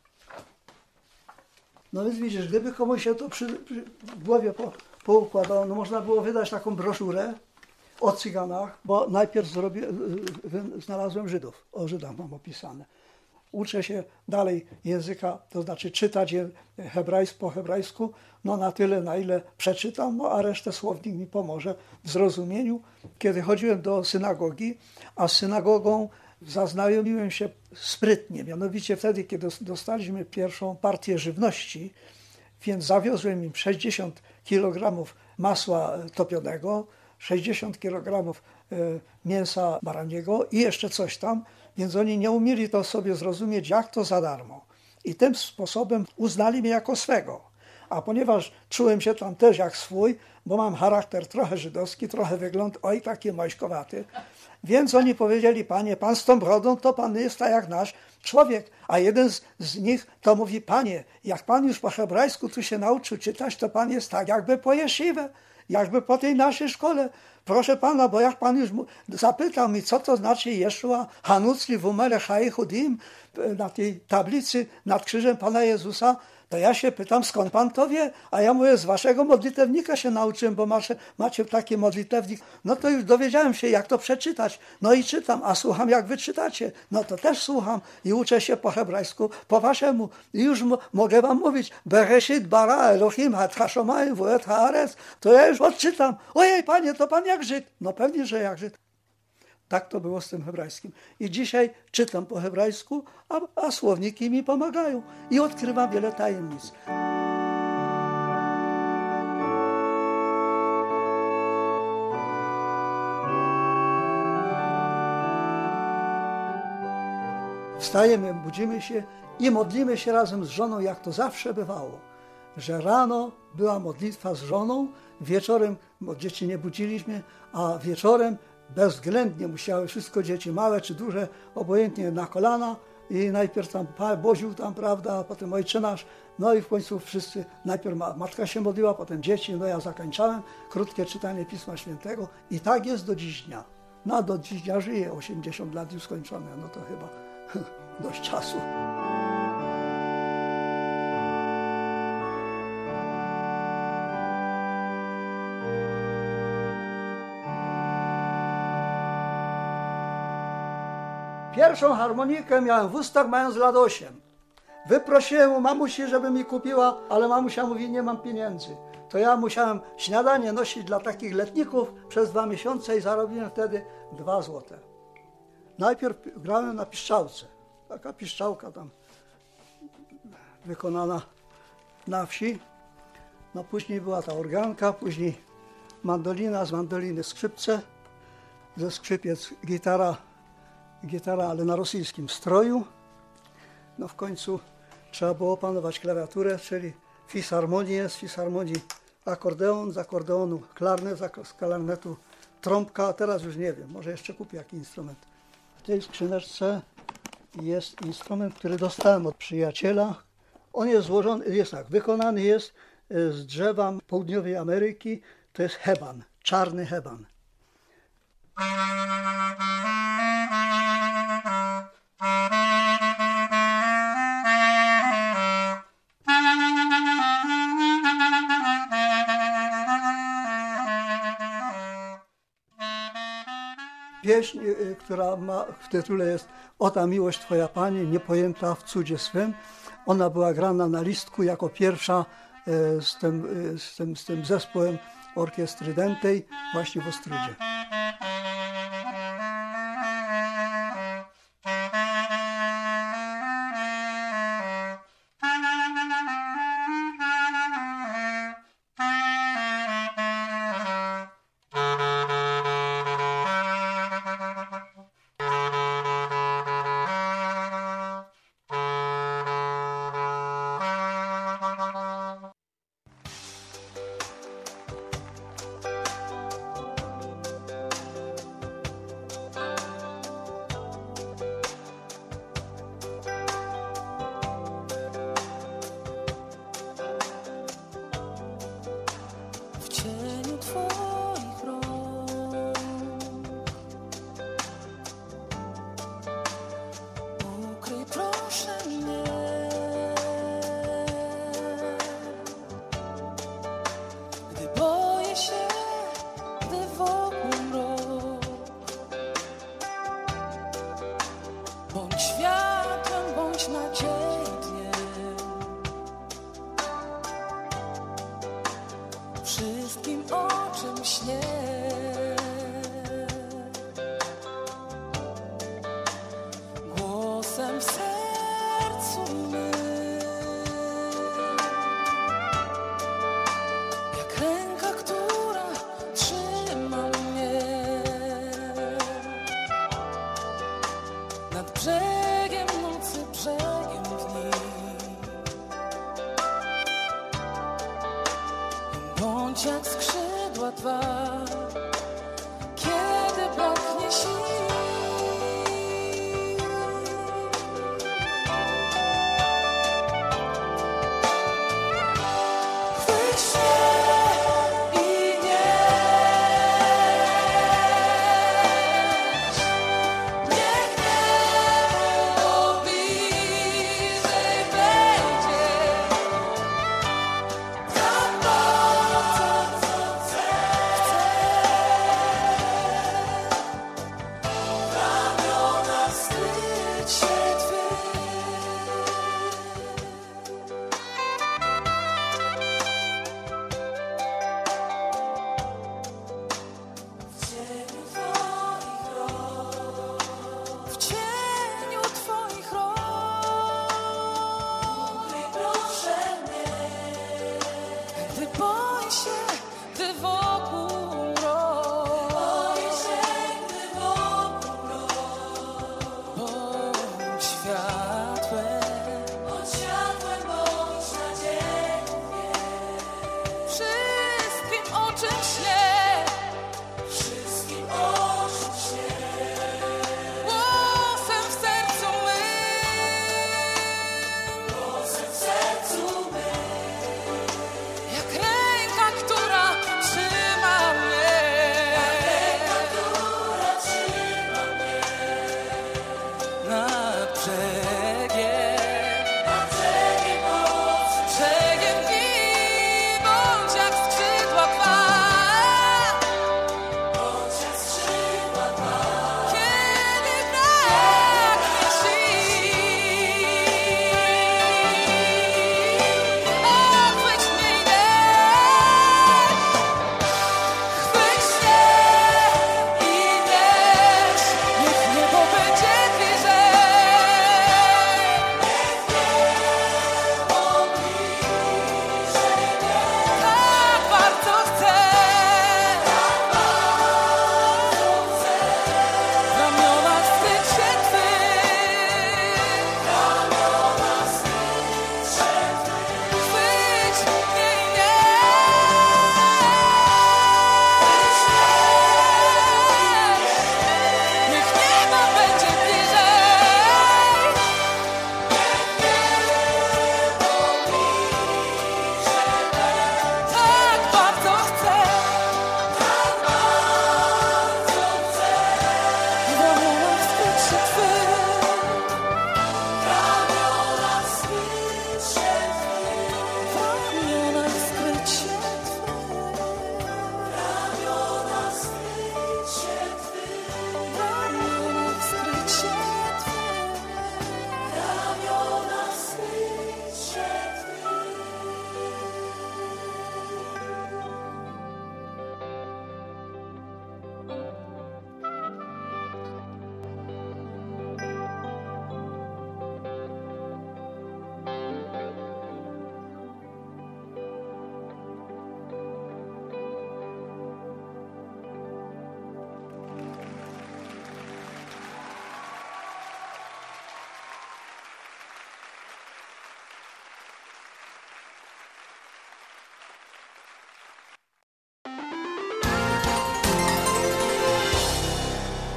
No więc widzisz, gdyby komuś się to w głowie poukładało, no można było wydać taką broszurę o Cyganach, bo najpierw znalazłem Żydów, o Żydach mam opisane. uczę się dalej języka, to znaczy czytać je po hebrajsku, no na tyle, na ile przeczytam, no a resztę słownik mi pomoże w zrozumieniu. Kiedy chodziłem do synagogi, a z synagogą zaznajomiłem się sprytnie, mianowicie wtedy, kiedy dostaliśmy pierwszą partię żywności, więc zawiozłem im 60 kg masła topionego, 60 kg mięsa baraniego i jeszcze coś tam, więc oni nie umieli to sobie zrozumieć, jak to za darmo. I tym sposobem uznali mnie jako swego. A ponieważ czułem się tam też jak swój, bo mam charakter trochę żydowski, trochę wygląd, oj, taki mośkowaty, więc oni powiedzieli: panie, pan z tą brodą, to pan jest tak jak nasz człowiek. A jeden z nich to mówi: panie, jak pan już po hebrajsku tu się nauczył czytać, to pan jest tak jakby po jesziwę, jakby po tej naszej szkole. Proszę pana, bo jak pan już zapytał mi, co to znaczy Jeszua Hanucli w Umele Chai Chudim, na tej tablicy nad krzyżem Pana Jezusa, to ja się pytam, skąd pan to wie? A ja mówię, z waszego modlitewnika się nauczyłem, bo macie taki modlitewnik. No to już dowiedziałem się, jak to przeczytać. No i czytam, a słucham, jak wy czytacie. No to też słucham i uczę się po hebrajsku, po waszemu. I już mogę wam mówić, Bereshit bara Elohim hat hashomayim v'et haaretz. To ja już odczytam. Ojej, panie, to pan jak Żyd. No pewnie, że jak Żyd. Tak to było z tym hebrajskim. I dzisiaj czytam po hebrajsku, a słowniki mi pomagają. I odkrywam wiele tajemnic. Wstajemy, budzimy się i modlimy się razem z żoną, jak to zawsze bywało. Że rano była modlitwa z żoną, wieczorem, bo dzieci nie budziliśmy, a wieczorem bezwzględnie musiały wszystko, dzieci małe czy duże, obojętnie na kolana i najpierw tam Boziu tam, prawda, a potem Ojcze Nasz, no i w końcu wszyscy, najpierw matka się modliła, potem dzieci, no ja zakończałem krótkie czytanie Pisma Świętego i tak jest do dziś dnia. No do dziś dnia żyję, 80 lat już skończone, no to chyba dość czasu. Pierwszą harmonikę miałem w ustach, mając lat 8. Wyprosiłem u mamusi, żeby mi kupiła, ale mamusia mówi, nie mam pieniędzy. To ja musiałem śniadanie nosić dla takich letników przez 2 miesiące i zarobiłem wtedy 2 złote. Najpierw grałem na piszczałce. Taka piszczałka tam wykonana na wsi. No później była ta organka, później mandolina, z mandoliny skrzypce, ze skrzypiec gitara, ale na rosyjskim stroju. No w końcu trzeba było opanować klawiaturę, czyli fisharmonię, z fisharmonii akordeon, z akordeonu klarnet, z klarnetu trąbka, a teraz już nie wiem, może jeszcze kupię jakiś instrument. W tej skrzyneczce jest instrument, który dostałem od przyjaciela. On jest złożony, jest tak, wykonany jest z drzewa południowej Ameryki, to jest heban, czarny heban. Pieśń, która ma w tytule jest O ta miłość Twoja Panie, niepojęta w cudzie swym. Ona była grana na listku jako pierwsza z tym zespołem orkiestry dętej właśnie w Ostródzie.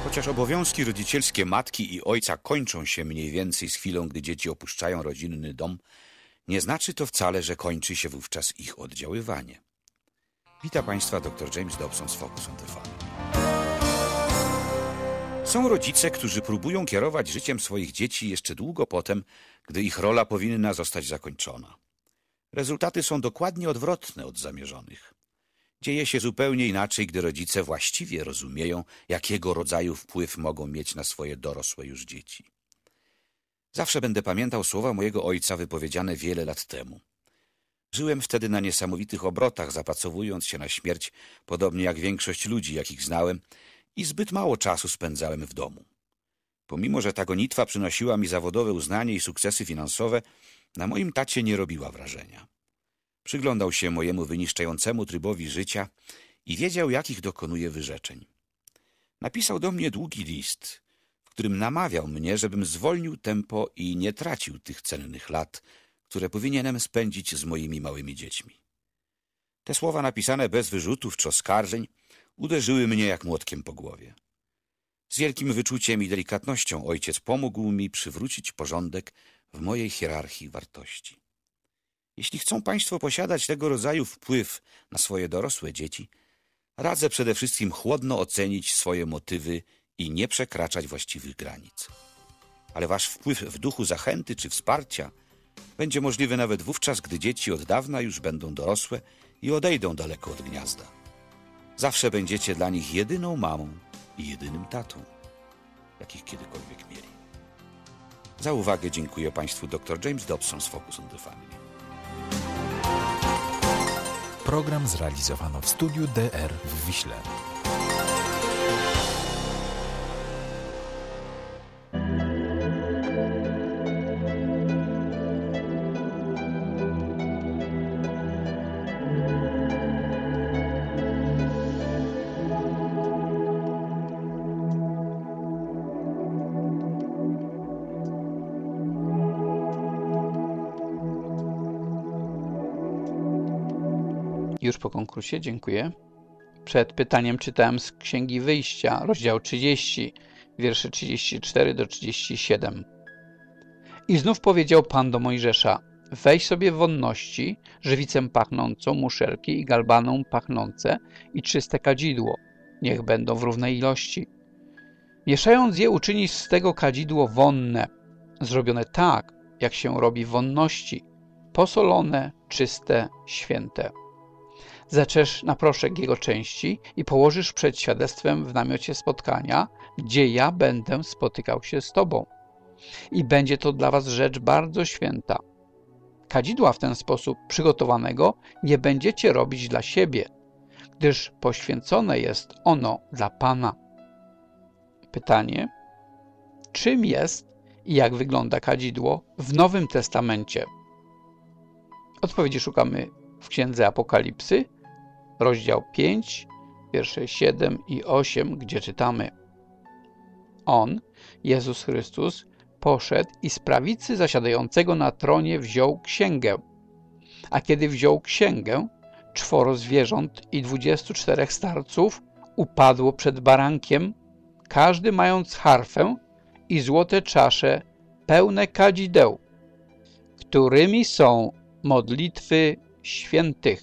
Chociaż obowiązki rodzicielskie matki i ojca kończą się mniej więcej z chwilą, gdy dzieci opuszczają rodzinny dom, nie znaczy to wcale, że kończy się wówczas ich oddziaływanie. Witam Państwa dr James Dobson z Focus on the Family. Są rodzice, którzy próbują kierować życiem swoich dzieci jeszcze długo potem, gdy ich rola powinna zostać zakończona. Rezultaty są dokładnie odwrotne od zamierzonych. Dzieje się zupełnie inaczej, gdy rodzice właściwie rozumieją, jakiego rodzaju wpływ mogą mieć na swoje dorosłe już dzieci. Zawsze będę pamiętał słowa mojego ojca wypowiedziane wiele lat temu. Żyłem wtedy na niesamowitych obrotach, zapracowując się na śmierć, podobnie jak większość ludzi, jakich znałem, i zbyt mało czasu spędzałem w domu. Pomimo że ta gonitwa przynosiła mi zawodowe uznanie i sukcesy finansowe, na moim tacie nie robiła wrażenia. Przyglądał się mojemu wyniszczającemu trybowi życia i wiedział, jakich dokonuje wyrzeczeń. Napisał do mnie długi list, w którym namawiał mnie, żebym zwolnił tempo i nie tracił tych cennych lat, które powinienem spędzić z moimi małymi dziećmi. Te słowa, napisane bez wyrzutów czy oskarżeń, uderzyły mnie jak młotkiem po głowie. Z wielkim wyczuciem i delikatnością ojciec pomógł mi przywrócić porządek w mojej hierarchii wartości. Jeśli chcą Państwo posiadać tego rodzaju wpływ na swoje dorosłe dzieci, radzę przede wszystkim chłodno ocenić swoje motywy i nie przekraczać właściwych granic. Ale Wasz wpływ w duchu zachęty czy wsparcia będzie możliwy nawet wówczas, gdy dzieci od dawna już będą dorosłe i odejdą daleko od gniazda. Zawsze będziecie dla nich jedyną mamą i jedynym tatą, jakich kiedykolwiek mieli. Za uwagę dziękuję Państwu dr James Dobson z Focus on the Family. Program zrealizowano w studiu DR w Wiśle. Już po konkursie, dziękuję. Przed pytaniem czytałem z Księgi Wyjścia, rozdział 30, wiersze 34 do 37. I znów powiedział Pan do Mojżesza: weź sobie wonności, żywicę pachnącą, muszelki i galbaną pachnące i czyste kadzidło. Niech będą w równej ilości. Mieszając je, uczynisz z tego kadzidło wonne, zrobione tak, jak się robi wonności, posolone, czyste, święte. Zaczesz na proszek jego części i położysz przed świadectwem w namiocie spotkania, gdzie ja będę spotykał się z tobą. I będzie to dla was rzecz bardzo święta. Kadzidła w ten sposób przygotowanego nie będziecie robić dla siebie, gdyż poświęcone jest ono dla Pana. Pytanie: czym jest i jak wygląda kadzidło w Nowym Testamencie? Odpowiedzi szukamy w Księdze Apokalipsy, rozdział 5, wiersze 7 i 8, gdzie czytamy: On, Jezus Chrystus, poszedł i z prawicy zasiadającego na tronie wziął księgę. A kiedy wziął księgę, 4 zwierząt i 24 starców upadło przed barankiem, każdy mając harfę i złote czasze pełne kadzideł, którymi są modlitwy świętych.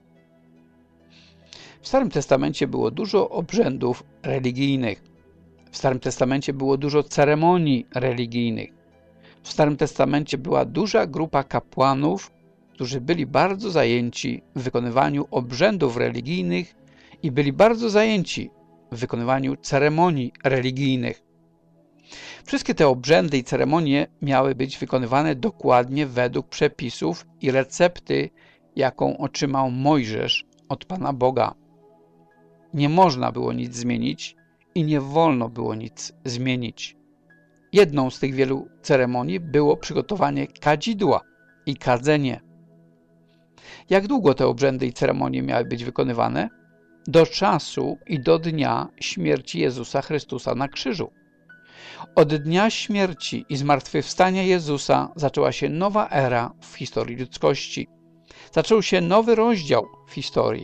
W Starym Testamencie było dużo obrzędów religijnych. W Starym Testamencie było dużo ceremonii religijnych. W Starym Testamencie była duża grupa kapłanów, którzy byli bardzo zajęci w wykonywaniu obrzędów religijnych i byli bardzo zajęci w wykonywaniu ceremonii religijnych. Wszystkie te obrzędy i ceremonie miały być wykonywane dokładnie według przepisów i recepty, jaką otrzymał Mojżesz od Pana Boga. Nie można było nic zmienić i nie wolno było nic zmienić. Jedną z tych wielu ceremonii było przygotowanie kadzidła i kadzenie. Jak długo te obrzędy i ceremonie miały być wykonywane? Do czasu i do dnia śmierci Jezusa Chrystusa na krzyżu. Od dnia śmierci i zmartwychwstania Jezusa zaczęła się nowa era w historii ludzkości. Zaczął się nowy rozdział w historii.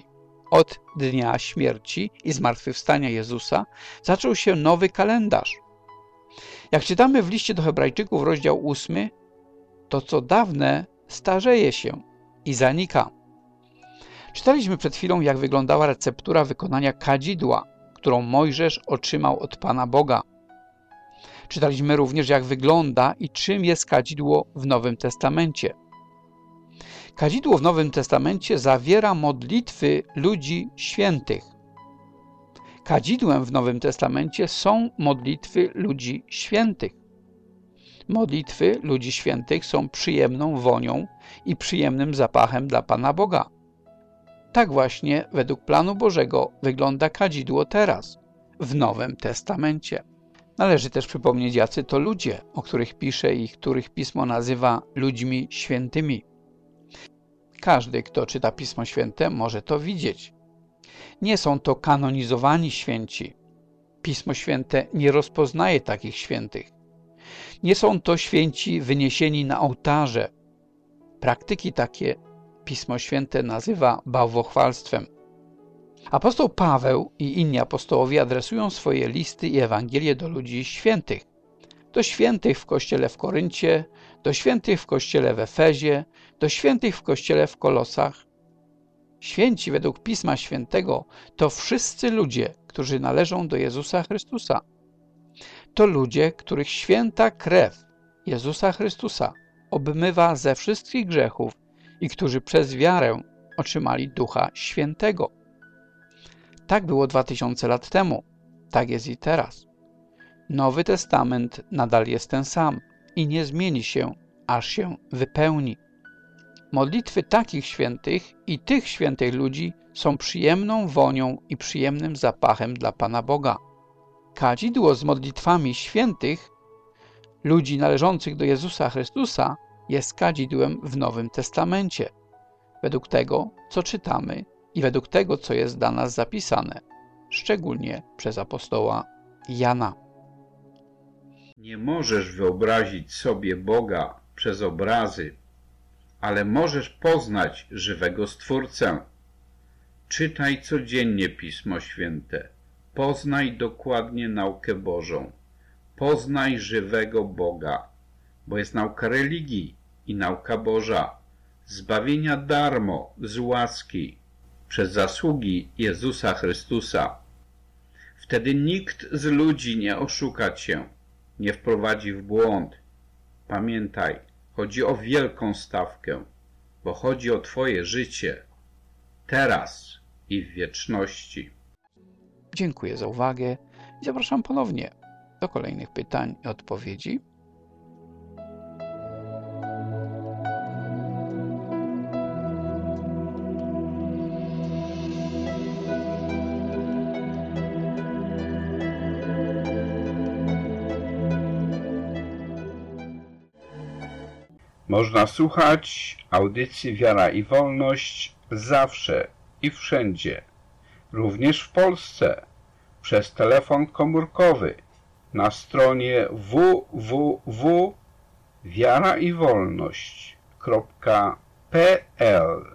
Od dnia śmierci i zmartwychwstania Jezusa zaczął się nowy kalendarz. Jak czytamy w liście do Hebrajczyków, rozdział 8, to co dawne starzeje się i zanika. Czytaliśmy przed chwilą, jak wyglądała receptura wykonania kadzidła, którą Mojżesz otrzymał od Pana Boga. Czytaliśmy również, jak wygląda i czym jest kadzidło w Nowym Testamencie. Kadzidło w Nowym Testamencie zawiera modlitwy ludzi świętych. Kadzidłem w Nowym Testamencie są modlitwy ludzi świętych. Modlitwy ludzi świętych są przyjemną wonią i przyjemnym zapachem dla Pana Boga. Tak właśnie według planu Bożego wygląda kadzidło teraz, w Nowym Testamencie. Należy też przypomnieć, jacy to ludzie, o których pisze i których Pismo nazywa ludźmi świętymi. Każdy, kto czyta Pismo Święte, może to widzieć. Nie są to kanonizowani święci. Pismo Święte nie rozpoznaje takich świętych. Nie są to święci wyniesieni na ołtarze. Praktyki takie Pismo Święte nazywa bałwochwalstwem. Apostoł Paweł i inni apostołowie adresują swoje listy i Ewangelie do ludzi świętych. Do świętych w kościele w Koryncie, do świętych w kościele w Efezie, do świętych w kościele w Kolosach. Święci według Pisma Świętego to wszyscy ludzie, którzy należą do Jezusa Chrystusa. To ludzie, których święta krew Jezusa Chrystusa obmywa ze wszystkich grzechów i którzy przez wiarę otrzymali Ducha Świętego. Tak było 2000 lat temu, tak jest i teraz. Nowy Testament nadal jest ten sam i nie zmieni się, aż się wypełni. Modlitwy takich świętych i tych świętych ludzi są przyjemną wonią i przyjemnym zapachem dla Pana Boga. Kadzidło z modlitwami świętych ludzi należących do Jezusa Chrystusa jest kadzidłem w Nowym Testamencie, według tego, co czytamy i według tego, co jest dla nas zapisane, szczególnie przez apostoła Jana. Nie możesz wyobrazić sobie Boga przez obrazy, ale możesz poznać żywego Stwórcę. Czytaj codziennie Pismo Święte. Poznaj dokładnie naukę Bożą. Poznaj żywego Boga, bo jest nauka religii i nauka Boża, zbawienia darmo, z łaski, przez zasługi Jezusa Chrystusa. Wtedy nikt z ludzi nie oszuka cię, nie wprowadzi w błąd. Pamiętaj, chodzi o wielką stawkę, bo chodzi o twoje życie, teraz i w wieczności. Dziękuję za uwagę i zapraszam ponownie do kolejnych pytań i odpowiedzi. Można słuchać audycji Wiara i Wolność zawsze i wszędzie, również w Polsce, przez telefon komórkowy na stronie www.wiaraiwolność.pl.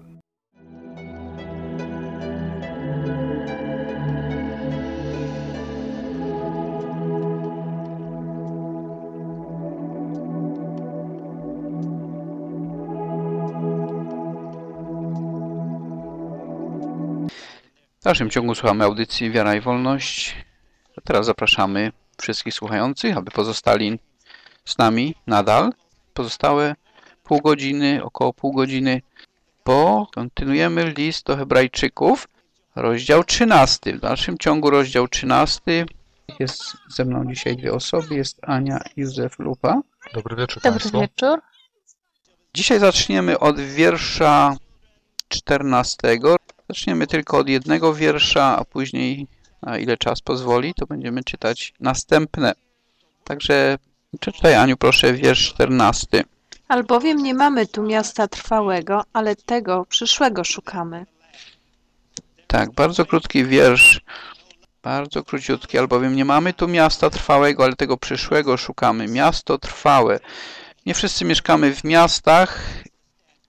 W dalszym ciągu słuchamy audycji Wiara i Wolność. A teraz zapraszamy wszystkich słuchających, aby pozostali z nami nadal. Pozostałe pół godziny, około pół godziny, bo kontynuujemy list do Hebrajczyków, rozdział 13. W dalszym ciągu rozdział 13. Jest ze mną dzisiaj dwie osoby. Jest Ania i Józef Lupa. Dobry wieczór Dobry Państwu. wieczór. Dzisiaj zaczniemy od wiersza 14. Zaczniemy tylko od jednego wiersza, a później, na ile czas pozwoli, to będziemy czytać następne. Także przeczytaj, Aniu, proszę, wiersz 14. Albowiem nie mamy tu miasta trwałego, ale tego przyszłego szukamy. Tak, bardzo krótki wiersz, bardzo króciutki. Albowiem nie mamy tu miasta trwałego, ale tego przyszłego szukamy. Miasto trwałe. Nie wszyscy mieszkamy w miastach,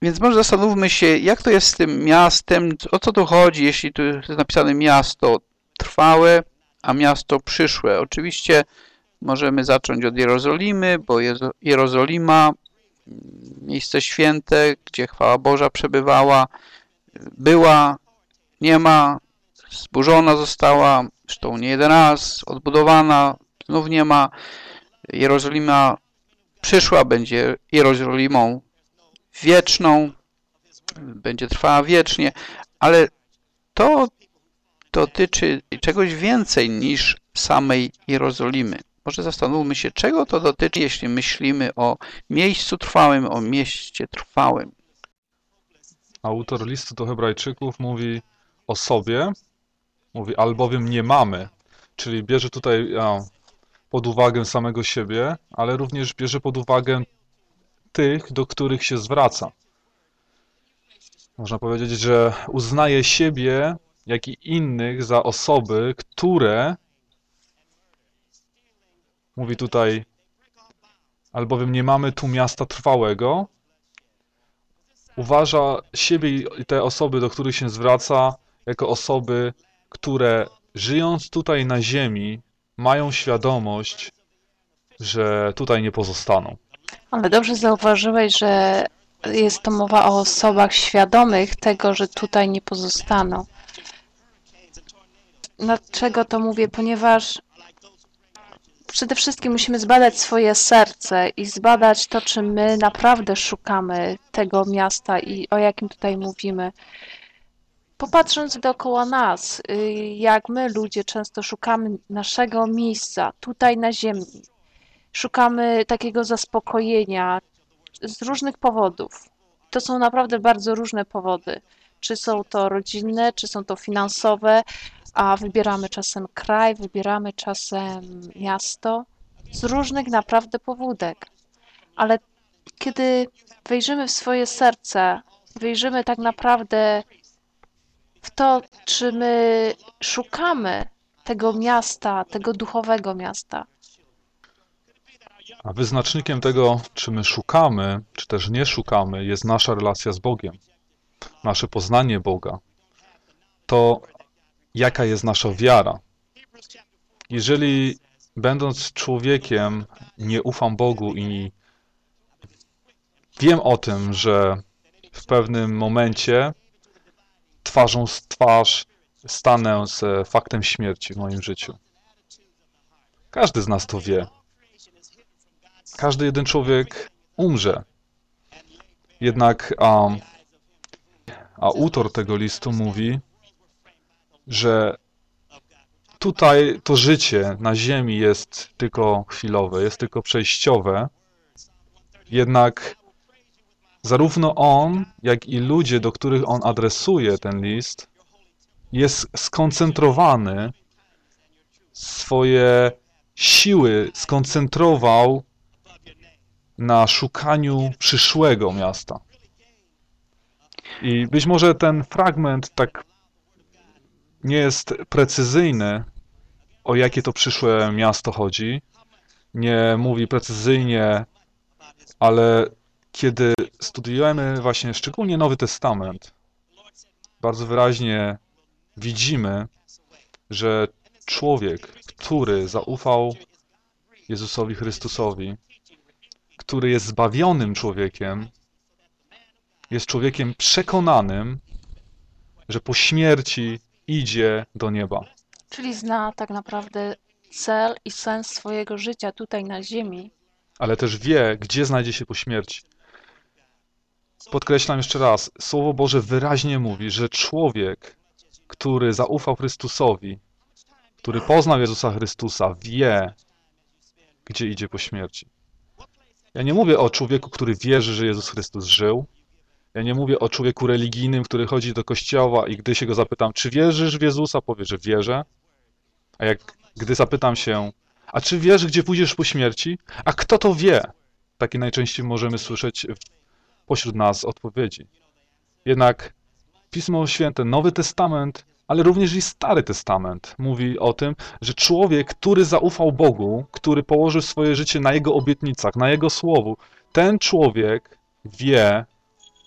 Więc może zastanówmy się, jak to jest z tym miastem, o co tu chodzi, jeśli tu jest napisane miasto trwałe, a miasto przyszłe. Oczywiście możemy zacząć od Jerozolimy, bo Jerozolima, miejsce święte, gdzie chwała Boża przebywała, była, nie ma, zburzona została, zresztą nie jeden raz, odbudowana, znów nie ma. Jerozolima przyszła, będzie Jerozolimą wieczną, będzie trwała wiecznie, ale to dotyczy czegoś więcej niż samej Jerozolimy. Może zastanówmy się, czego to dotyczy, jeśli myślimy o miejscu trwałym, o mieście trwałym. Autor listu do Hebrajczyków mówi o sobie, mówi albowiem nie mamy, czyli bierze tutaj pod uwagę samego siebie, ale również bierze pod uwagę tych, do których się zwraca. Można powiedzieć, że uznaje siebie, jak i innych za osoby, które, mówi tutaj, albowiem nie mamy tu miasta trwałego, uważa siebie i te osoby, do których się zwraca, jako osoby, które żyjąc tutaj na ziemi, mają świadomość, że tutaj nie pozostaną. Ale dobrze zauważyłeś, że jest to mowa o osobach świadomych tego, że tutaj nie pozostaną. Dlaczego to mówię? Ponieważ przede wszystkim musimy zbadać swoje serce i zbadać to, czy my naprawdę szukamy tego miasta i o jakim tutaj mówimy. Popatrząc dookoła nas, jak my ludzie często szukamy naszego miejsca tutaj na ziemi, szukamy takiego zaspokojenia z różnych powodów. To są naprawdę bardzo różne powody. Czy są to rodzinne, czy są to finansowe, a wybieramy czasem kraj, wybieramy czasem miasto. Z różnych naprawdę pobudek. Ale kiedy wejrzymy w swoje serce, wejrzymy tak naprawdę w to, czy my szukamy tego miasta, tego duchowego miasta. A wyznacznikiem tego, czy my szukamy, czy też nie szukamy, jest nasza relacja z Bogiem, nasze poznanie Boga. To, jaka jest nasza wiara. Jeżeli będąc człowiekiem nie ufam Bogu i wiem o tym, że w pewnym momencie twarzą w twarz stanę z faktem śmierci w moim życiu. Każdy z nas to wie. Każdy jeden człowiek umrze. Jednak autor tego listu mówi, że tutaj to życie na ziemi jest tylko chwilowe, jest tylko przejściowe. Jednak zarówno on, jak i ludzie, do których on adresuje ten list, jest skoncentrowany, swoje siły skoncentrował na szukaniu przyszłego miasta. I być może ten fragment tak nie jest precyzyjny, o jakie to przyszłe miasto chodzi. Nie mówi precyzyjnie, ale kiedy studiujemy właśnie szczególnie Nowy Testament, bardzo wyraźnie widzimy, że człowiek, który zaufał Jezusowi Chrystusowi, który jest zbawionym człowiekiem, jest człowiekiem przekonanym, że po śmierci idzie do nieba. Czyli zna tak naprawdę cel i sens swojego życia tutaj na ziemi. Ale też wie, gdzie znajdzie się po śmierci. Podkreślam jeszcze raz, Słowo Boże wyraźnie mówi, że człowiek, który zaufał Chrystusowi, który poznał Jezusa Chrystusa, wie, gdzie idzie po śmierci. Ja nie mówię o człowieku, który wierzy, że Jezus Chrystus żył. Ja nie mówię o człowieku religijnym, który chodzi do kościoła i gdy się go zapytam, czy wierzysz w Jezusa, powie, że wierzę. A gdy zapytam się, a czy wiesz, gdzie pójdziesz po śmierci? A kto to wie? Takie najczęściej możemy słyszeć pośród nas odpowiedzi. Jednak Pismo Święte, Nowy Testament, ale również i Stary Testament mówi o tym, że człowiek, który zaufał Bogu, który położył swoje życie na Jego obietnicach, na Jego słowu, ten człowiek wie,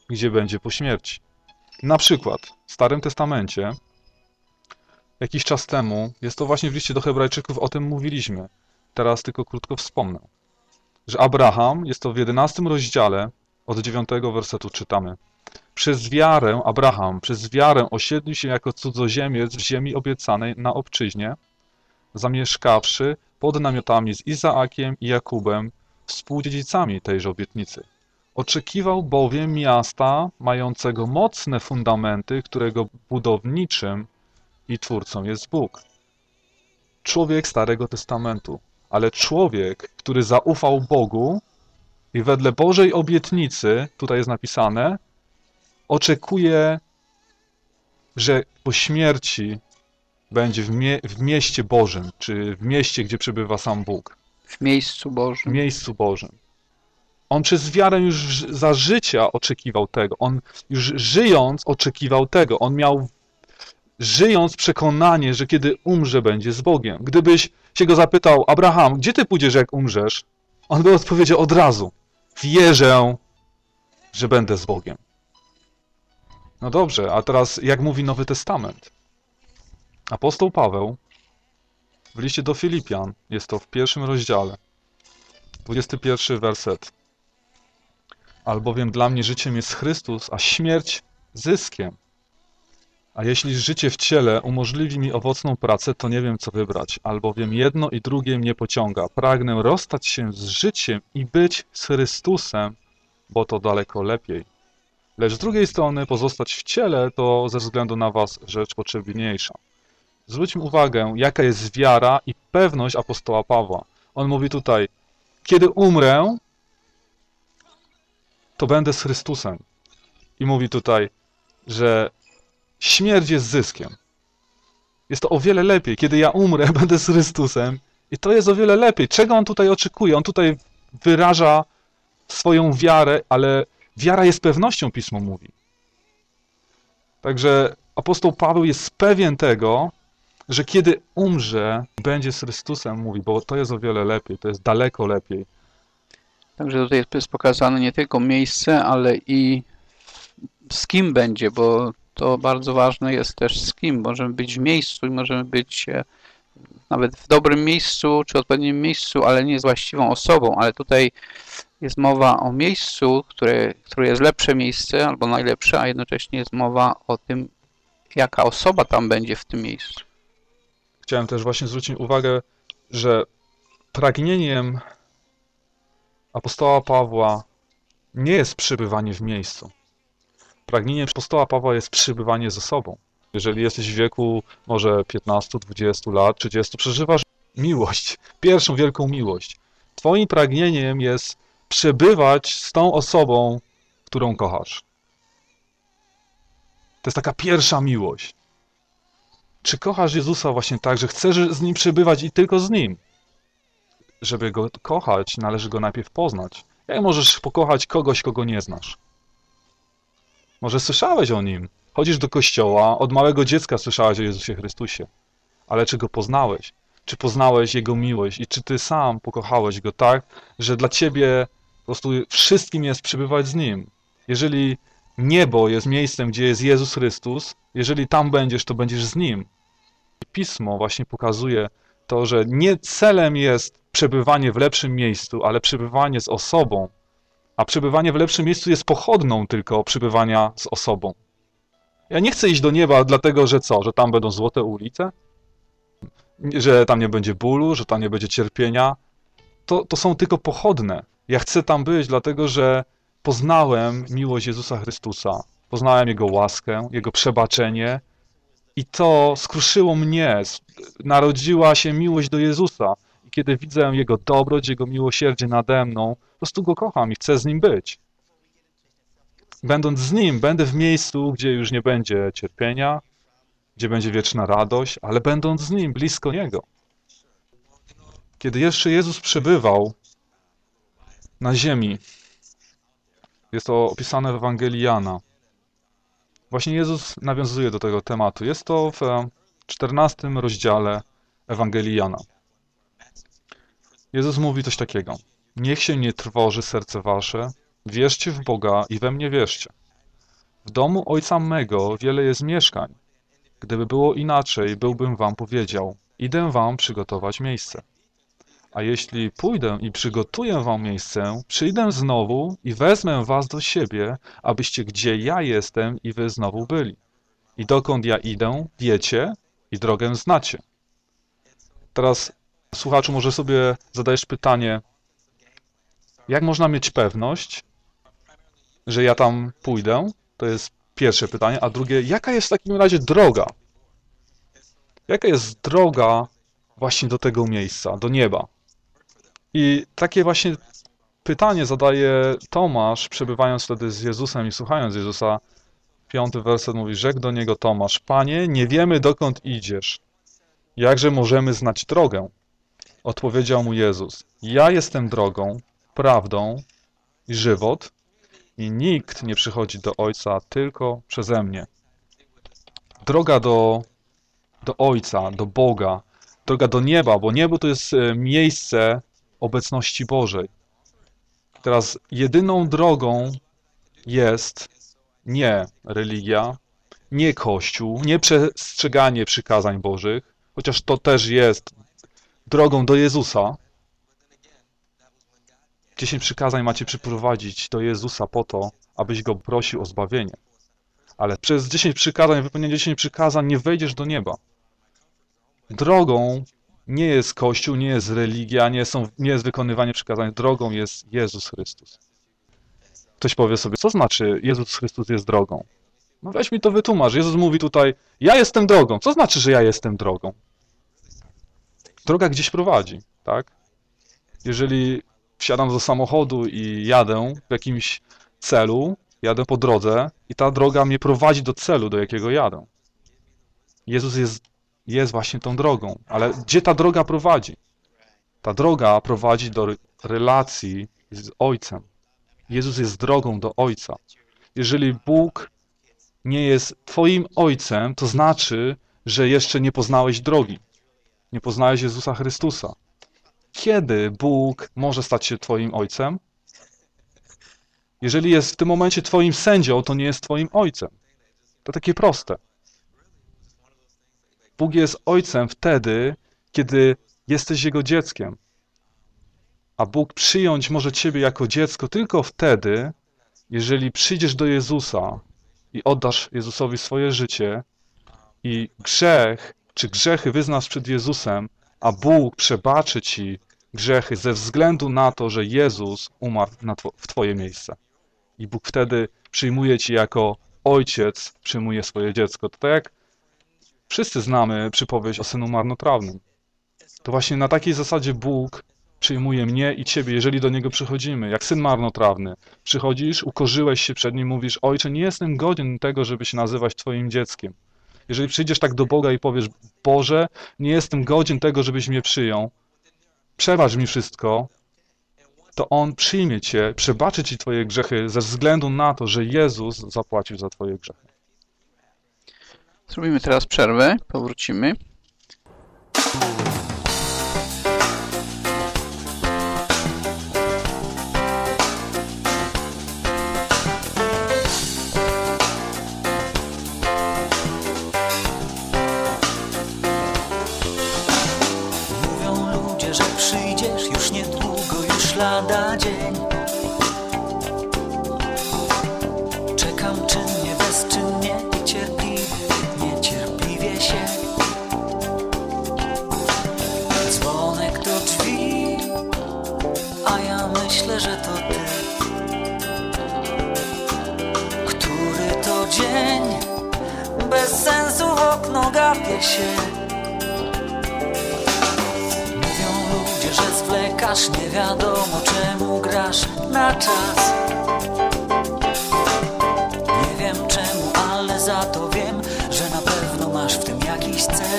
gdzie będzie po śmierci. Na przykład w Starym Testamencie, jakiś czas temu, jest to właśnie w liście do Hebrajczyków, o tym mówiliśmy. Teraz tylko krótko wspomnę, że Abraham, jest to w 11 rozdziale, od 9 wersetu czytamy. Przez wiarę Abraham, przez wiarę osiedlił się jako cudzoziemiec w ziemi obiecanej na obczyźnie, zamieszkawszy pod namiotami z Izaakiem i Jakubem, współdziedzicami tejże obietnicy. Oczekiwał bowiem miasta mającego mocne fundamenty, którego budowniczym i twórcą jest Bóg. Człowiek Starego Testamentu, ale człowiek, który zaufał Bogu i wedle Bożej obietnicy, tutaj jest napisane, oczekuje, że po śmierci będzie w mieście Bożym, czy w mieście, gdzie przebywa sam Bóg. W miejscu Bożym. W miejscu Bożym. On przez wiarę już za życia oczekiwał tego. On już żyjąc oczekiwał tego. On miał żyjąc przekonanie, że kiedy umrze, będzie z Bogiem. Gdybyś się go zapytał, Abraham, gdzie ty pójdziesz, jak umrzesz? On by odpowiedział od razu, wierzę, że będę z Bogiem. No dobrze, a teraz jak mówi Nowy Testament? Apostoł Paweł w liście do Filipian, jest to w 1 rozdziale, 21 werset. Albowiem dla mnie życiem jest Chrystus, a śmierć zyskiem. A jeśli życie w ciele umożliwi mi owocną pracę, to nie wiem, co wybrać, albowiem jedno i drugie mnie pociąga. Pragnę rozstać się z życiem i być z Chrystusem, bo to daleko lepiej. Lecz z drugiej strony pozostać w ciele to ze względu na was rzecz potrzebniejsza. Zwróćmy uwagę, jaka jest wiara i pewność apostoła Pawła. On mówi tutaj, kiedy umrę, to będę z Chrystusem. I mówi tutaj, że śmierć jest zyskiem. Jest to o wiele lepiej. Kiedy ja umrę, będę z Chrystusem i to jest o wiele lepiej. Czego on tutaj oczekuje? On tutaj wyraża swoją wiarę, ale wiara jest pewnością, Pismo mówi. Także apostoł Paweł jest pewien tego, że kiedy umrze, będzie z Chrystusem, mówi, bo to jest o wiele lepiej, to jest daleko lepiej. Także tutaj jest pokazane nie tylko miejsce, ale i z kim będzie, bo to bardzo ważne jest też z kim. Możemy być w miejscu i możemy być nawet w dobrym miejscu, czy odpowiednim miejscu, ale nie z właściwą osobą. Ale tutaj jest mowa o miejscu, które jest lepsze miejsce, albo najlepsze, a jednocześnie jest mowa o tym, jaka osoba tam będzie w tym miejscu. Chciałem też właśnie zwrócić uwagę, że pragnieniem apostoła Pawła nie jest przebywanie w miejscu. Pragnieniem apostoła Pawła jest przebywanie ze sobą. Jeżeli jesteś w wieku może 15, 20 lat, 30, przeżywasz miłość, pierwszą wielką miłość. Twoim pragnieniem jest przebywać z tą osobą, którą kochasz. To jest taka pierwsza miłość. Czy kochasz Jezusa właśnie tak, że chcesz z Nim przebywać i tylko z Nim? Żeby Go kochać, należy Go najpierw poznać. Jak możesz pokochać kogoś, kogo nie znasz? Może słyszałeś o Nim. Chodzisz do kościoła, od małego dziecka słyszałeś o Jezusie Chrystusie. Ale czy Go poznałeś? Czy poznałeś Jego miłość? I czy Ty sam pokochałeś Go tak, że dla Ciebie po prostu wszystkim jest przebywać z Nim? Jeżeli niebo jest miejscem, gdzie jest Jezus Chrystus, jeżeli tam będziesz, to będziesz z Nim. Pismo właśnie pokazuje to, że nie celem jest przebywanie w lepszym miejscu, ale przebywanie z osobą. A przebywanie w lepszym miejscu jest pochodną tylko przebywania z osobą. Ja nie chcę iść do nieba dlatego, że co? Że tam będą złote ulice? Że tam nie będzie bólu, że tam nie będzie cierpienia? To są tylko pochodne. Ja chcę tam być dlatego, że poznałem miłość Jezusa Chrystusa. Poznałem Jego łaskę, Jego przebaczenie i to skruszyło mnie. Narodziła się miłość do Jezusa. I kiedy widzę Jego dobroć, Jego miłosierdzie nade mną, po prostu Go kocham i chcę z Nim być. Będąc z Nim, będę w miejscu, gdzie już nie będzie cierpienia, gdzie będzie wieczna radość, ale będąc z Nim, blisko Niego. Kiedy jeszcze Jezus przebywał na ziemi, jest to opisane w Ewangelii Jana. Właśnie Jezus nawiązuje do tego tematu. Jest to w 14 rozdziale Ewangelii Jana. Jezus mówi coś takiego. Niech się nie trwoży serce wasze, wierzcie w Boga i we mnie wierzcie. W domu ojca mego wiele jest mieszkań. Gdyby było inaczej, byłbym wam powiedział, idę wam przygotować miejsce. A jeśli pójdę i przygotuję wam miejsce, przyjdę znowu i wezmę was do siebie, abyście gdzie ja jestem i wy znowu byli. I dokąd ja idę, wiecie i drogę znacie. Teraz, słuchaczu, może sobie zadajesz pytanie, jak można mieć pewność, że ja tam pójdę? To jest pierwsze pytanie. A drugie, jaka jest w takim razie droga? Jaka jest droga właśnie do tego miejsca, do nieba? I takie właśnie pytanie zadaje Tomasz, przebywając wtedy z Jezusem i słuchając Jezusa. 5. werset mówi, rzekł do niego Tomasz, Panie, nie wiemy dokąd idziesz. Jakże możemy znać drogę? Odpowiedział mu Jezus, ja jestem drogą, prawdą i żywot i nikt nie przychodzi do Ojca tylko przeze mnie. Droga do Ojca, do Boga, droga do nieba, bo niebo to jest miejsce obecności Bożej. Teraz jedyną drogą jest nie religia, nie Kościół, nie przestrzeganie przykazań Bożych, chociaż to też jest drogą do Jezusa. 10 przykazań macie przyprowadzić do Jezusa po to, abyś Go prosił o zbawienie. Ale przez 10 przykazań, wypełnienie 10 przykazań nie wejdziesz do nieba. Drogą nie jest Kościół, nie jest religia, nie jest wykonywanie przykazań. Drogą jest Jezus Chrystus. Ktoś powie sobie, co znaczy Jezus Chrystus jest drogą? No weź mi to wytłumacz. Jezus mówi tutaj, ja jestem drogą. Co znaczy, że ja jestem drogą? Droga gdzieś prowadzi, tak? Jeżeli wsiadam do samochodu i jadę w jakimś celu, jadę po drodze i ta droga mnie prowadzi do celu, do jakiego jadę. Jezus jest właśnie tą drogą. Ale gdzie ta droga prowadzi? Ta droga prowadzi do relacji z Ojcem. Jezus jest drogą do Ojca. Jeżeli Bóg nie jest Twoim Ojcem, to znaczy, że jeszcze nie poznałeś drogi. Nie poznałeś Jezusa Chrystusa. Kiedy Bóg może stać się Twoim Ojcem? Jeżeli jest w tym momencie Twoim sędzią, to nie jest Twoim Ojcem. To takie proste. Bóg jest Ojcem wtedy, kiedy jesteś Jego dzieckiem. A Bóg przyjąć może Ciebie jako dziecko tylko wtedy, jeżeli przyjdziesz do Jezusa i oddasz Jezusowi swoje życie i grzech czy grzechy wyznasz przed Jezusem, a Bóg przebaczy Ci grzechy ze względu na to, że Jezus umarł w Twoje miejsce. I Bóg wtedy przyjmuje Ci jako ojciec, przyjmuje swoje dziecko. To tak jak wszyscy znamy przypowieść o synu marnotrawnym. To właśnie na takiej zasadzie Bóg przyjmuje mnie i Ciebie, jeżeli do Niego przychodzimy. Jak syn marnotrawny. Przychodzisz, ukorzyłeś się przed Nim, mówisz, Ojcze, nie jestem godzien tego, żeby się nazywać Twoim dzieckiem. Jeżeli przyjdziesz tak do Boga i powiesz, Boże, nie jestem godzien tego, żebyś mnie przyjął, przebacz mi wszystko, to On przyjmie Cię, przebaczy Ci Twoje grzechy ze względu na to, że Jezus zapłacił za Twoje grzechy. Zrobimy teraz przerwę, powrócimy. Lada dzień. Czekam czynnie, bezczynnie i cierpliwie, niecierpliwie się. Dzwonek do drzwi, a ja myślę, że to ty. Który to dzień, bez sensu w okno gapię się. Że zwlekasz, nie wiadomo czemu grasz na czas. Nie wiem czemu, ale za to wiem, że na pewno masz w tym jakiś cel.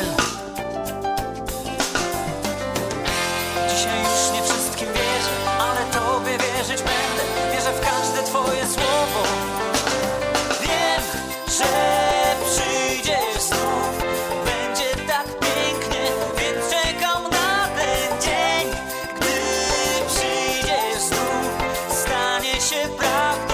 Dzisiaj już nie wszystkim wierzę, ale Tobie wierzyć będę. Wierzę w każde Twoje słowo. Wiem, że przyjdziesz znów. Będzie tak pięknie, więc czekam na ten dzień. Się prawda.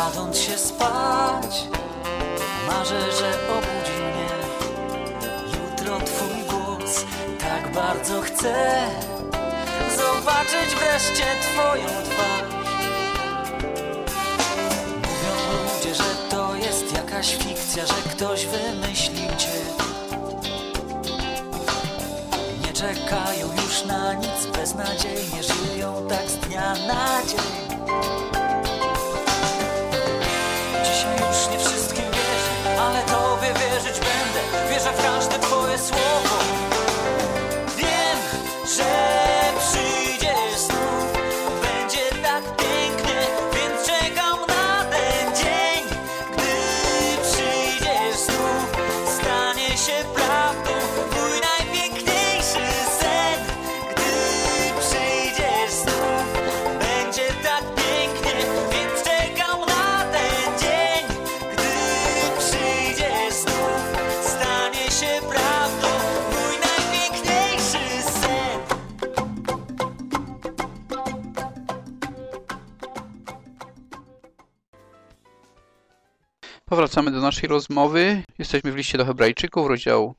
kładąc się spać, marzę, że obudzi mnie jutro Twój głos. Tak bardzo chcę zobaczyć wreszcie Twoją twarz. Mówią ludzie, że to jest jakaś fikcja, że ktoś wymyślił Cię. Nie czekają już na nic, beznadziejnie żyją tak z dnia na dzień. Dzisiaj już nie wszystkim wierzę, ale Tobie wierzyć będę. Wierzę w każde Twoje słowo. Wiem, że przyjdziesz znów, będzie tak pięknie, więc czekam na ten dzień. Gdy przyjdziesz znów, stanie się prawdą mój najpiękniejszy sen. Gdy przyjdziesz znów, będzie tak pięknie, więc czekam na ten dzień. Gdy przyjdziesz znów, stanie się prawdą mój najpiękniejszy sen. Powracamy do naszej rozmowy. Jesteśmy w liście do Hebrajczyków, rozdział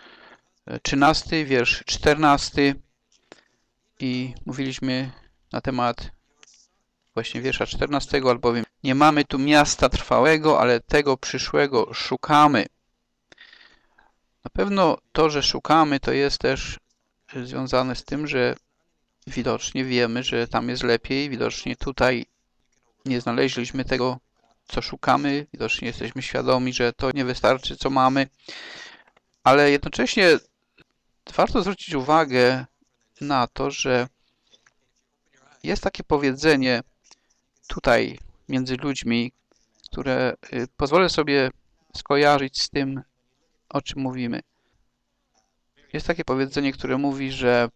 13, wiersz 14 i mówiliśmy na temat właśnie wiersza 14, albowiem nie mamy tu miasta trwałego, ale tego przyszłego szukamy. Na pewno to, że szukamy, to jest też związane z tym, że widocznie wiemy, że tam jest lepiej, widocznie tutaj nie znaleźliśmy tego, co szukamy, widocznie jesteśmy świadomi, że to nie wystarczy, co mamy, ale jednocześnie warto zwrócić uwagę na to, że jest takie powiedzenie tutaj między ludźmi, które pozwolę sobie skojarzyć z tym, o czym mówimy. Jest takie powiedzenie, które mówi, że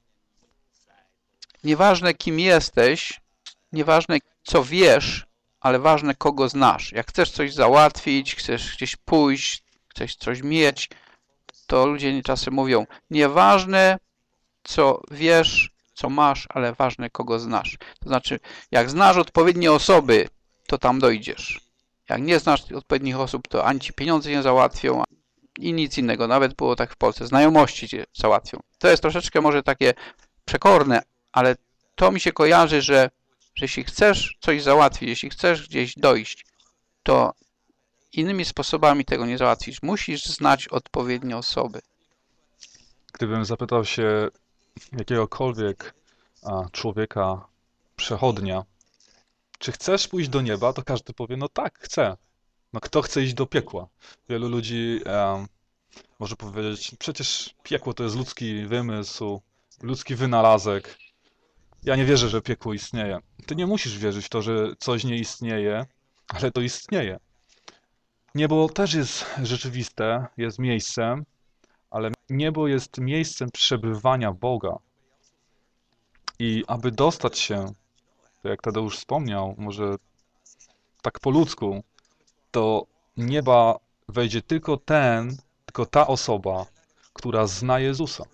nieważne kim jesteś, nieważne co wiesz, ale ważne kogo znasz. Jak chcesz coś załatwić, chcesz gdzieś pójść, chcesz coś mieć, to ludzie czasem mówią, nieważne co wiesz, co masz, ale ważne kogo znasz. To znaczy, jak znasz odpowiednie osoby, to tam dojdziesz. Jak nie znasz odpowiednich osób, to ani ci pieniądze nie załatwią i nic innego. Nawet było tak w Polsce. Znajomości cię załatwią. To jest troszeczkę może takie przekorne, ale to mi się kojarzy, że jeśli chcesz coś załatwić, jeśli chcesz gdzieś dojść, to innymi sposobami tego nie załatwisz. Musisz znać odpowiednie osoby. Gdybym zapytał się jakiegokolwiek człowieka, przechodnia, czy chcesz pójść do nieba, to każdy powie, no tak, chcę. No kto chce iść do piekła? Wielu ludzi może powiedzieć, przecież piekło to jest ludzki wymysł, ludzki wynalazek. Ja nie wierzę, że piekło istnieje. Ty nie musisz wierzyć w to, że coś nie istnieje, ale to istnieje. Niebo też jest rzeczywiste, jest miejscem, ale niebo jest miejscem przebywania Boga. I aby dostać się, to jak Tadeusz wspomniał, może tak po ludzku, do nieba wejdzie tylko ta osoba, która zna Jezusa.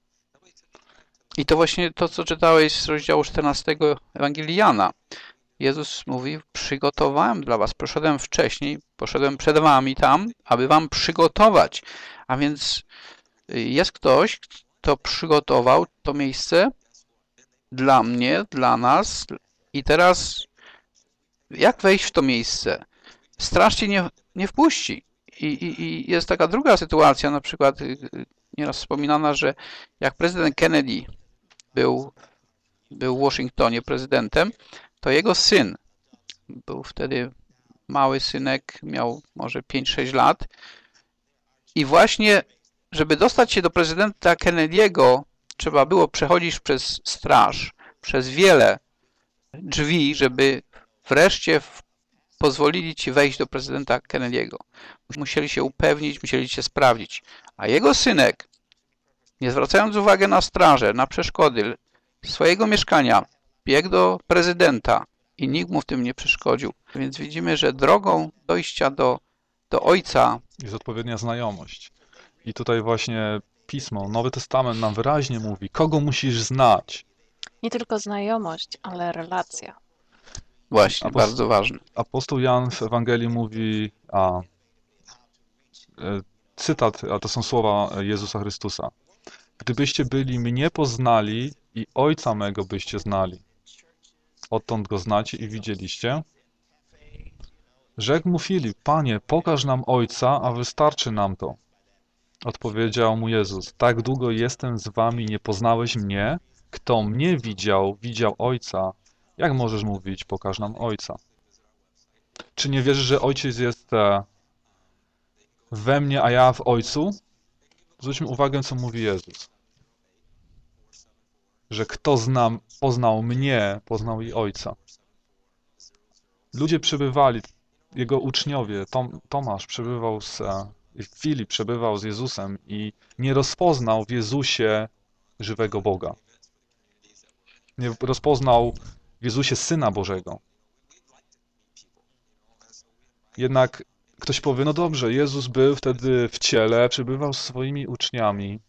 I to właśnie to, co czytałeś z rozdziału 14 Ewangelii Jana. Jezus mówi, przygotowałem dla was, poszedłem wcześniej, poszedłem przed wami tam, aby wam przygotować. A więc jest ktoś, kto przygotował to miejsce dla mnie, dla nas. I teraz jak wejść w to miejsce? Straż cię nie wpuści. I jest taka druga sytuacja, na przykład nieraz wspominana, że jak prezydent Kennedy był w Waszyngtonie prezydentem, to jego syn, był wtedy mały synek, miał może 5-6 lat i właśnie, żeby dostać się do prezydenta Kennedy'ego, trzeba było przechodzić przez straż, przez wiele drzwi, żeby wreszcie pozwolili ci wejść do prezydenta Kennedy'ego. Musieli się upewnić, musieli się sprawdzić. A jego synek, nie zwracając uwagi na straże, na przeszkody swojego mieszkania, biegł do prezydenta i nikt mu w tym nie przeszkodził. Więc widzimy, że drogą dojścia do Ojca jest odpowiednia znajomość. I tutaj właśnie Pismo, Nowy Testament nam wyraźnie mówi, kogo musisz znać. Nie tylko znajomość, ale relacja. Właśnie, bardzo ważne. Apostoł Jan w Ewangelii mówi, cytat, a to są słowa Jezusa Chrystusa. Gdybyście byli mnie poznali i Ojca mego byście znali. Odtąd go znacie i widzieliście. Rzekł mu Filip, Panie, pokaż nam Ojca, a wystarczy nam to. Odpowiedział mu Jezus, tak długo jestem z wami, nie poznałeś mnie? Kto mnie widział, widział Ojca. Jak możesz mówić, pokaż nam Ojca? Czy nie wierzysz, że Ojciec jest we mnie, a ja w Ojcu? Zwróćmy uwagę, co mówi Jezus. Że kto poznał mnie, poznał i Ojca. Ludzie przebywali, jego uczniowie, Tomasz przebywał Filip przebywał z Jezusem i nie rozpoznał w Jezusie żywego Boga. Nie rozpoznał w Jezusie Syna Bożego. Jednak ktoś powie, no dobrze, Jezus był wtedy w ciele, przebywał z swoimi uczniami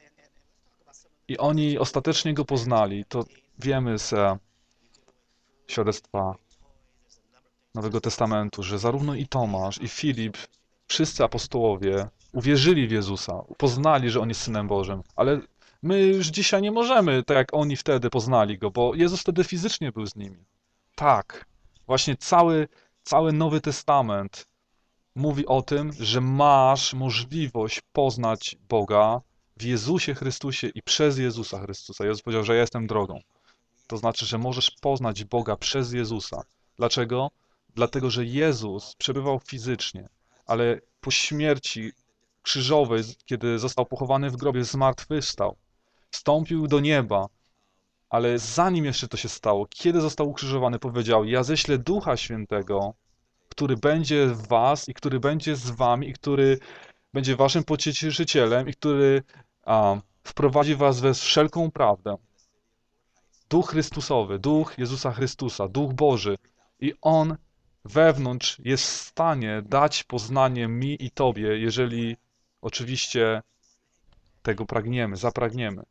i oni ostatecznie Go poznali. To wiemy z świadectwa Nowego Testamentu, że zarówno i Tomasz, i Filip, wszyscy apostołowie uwierzyli w Jezusa, poznali, że On jest Synem Bożym, ale my już dzisiaj nie możemy, tak jak oni wtedy poznali Go, bo Jezus wtedy fizycznie był z nimi. Tak, właśnie cały Nowy Testament mówi o tym, że masz możliwość poznać Boga w Jezusie Chrystusie i przez Jezusa Chrystusa. Jezus powiedział, że ja jestem drogą. To znaczy, że możesz poznać Boga przez Jezusa. Dlaczego? Dlatego, że Jezus przebywał fizycznie, ale po śmierci krzyżowej, kiedy został pochowany w grobie, zmartwychwstał. Wstąpił do nieba, ale zanim jeszcze to się stało, kiedy został ukrzyżowany, powiedział, ja ześlę Ducha Świętego, który będzie w was i który będzie z wami i który będzie waszym pocieszycielem i który wprowadzi was we wszelką prawdę. Duch Chrystusowy, Duch Jezusa Chrystusa, Duch Boży i On wewnątrz jest w stanie dać poznanie mi i tobie, jeżeli oczywiście tego pragniemy, zapragniemy.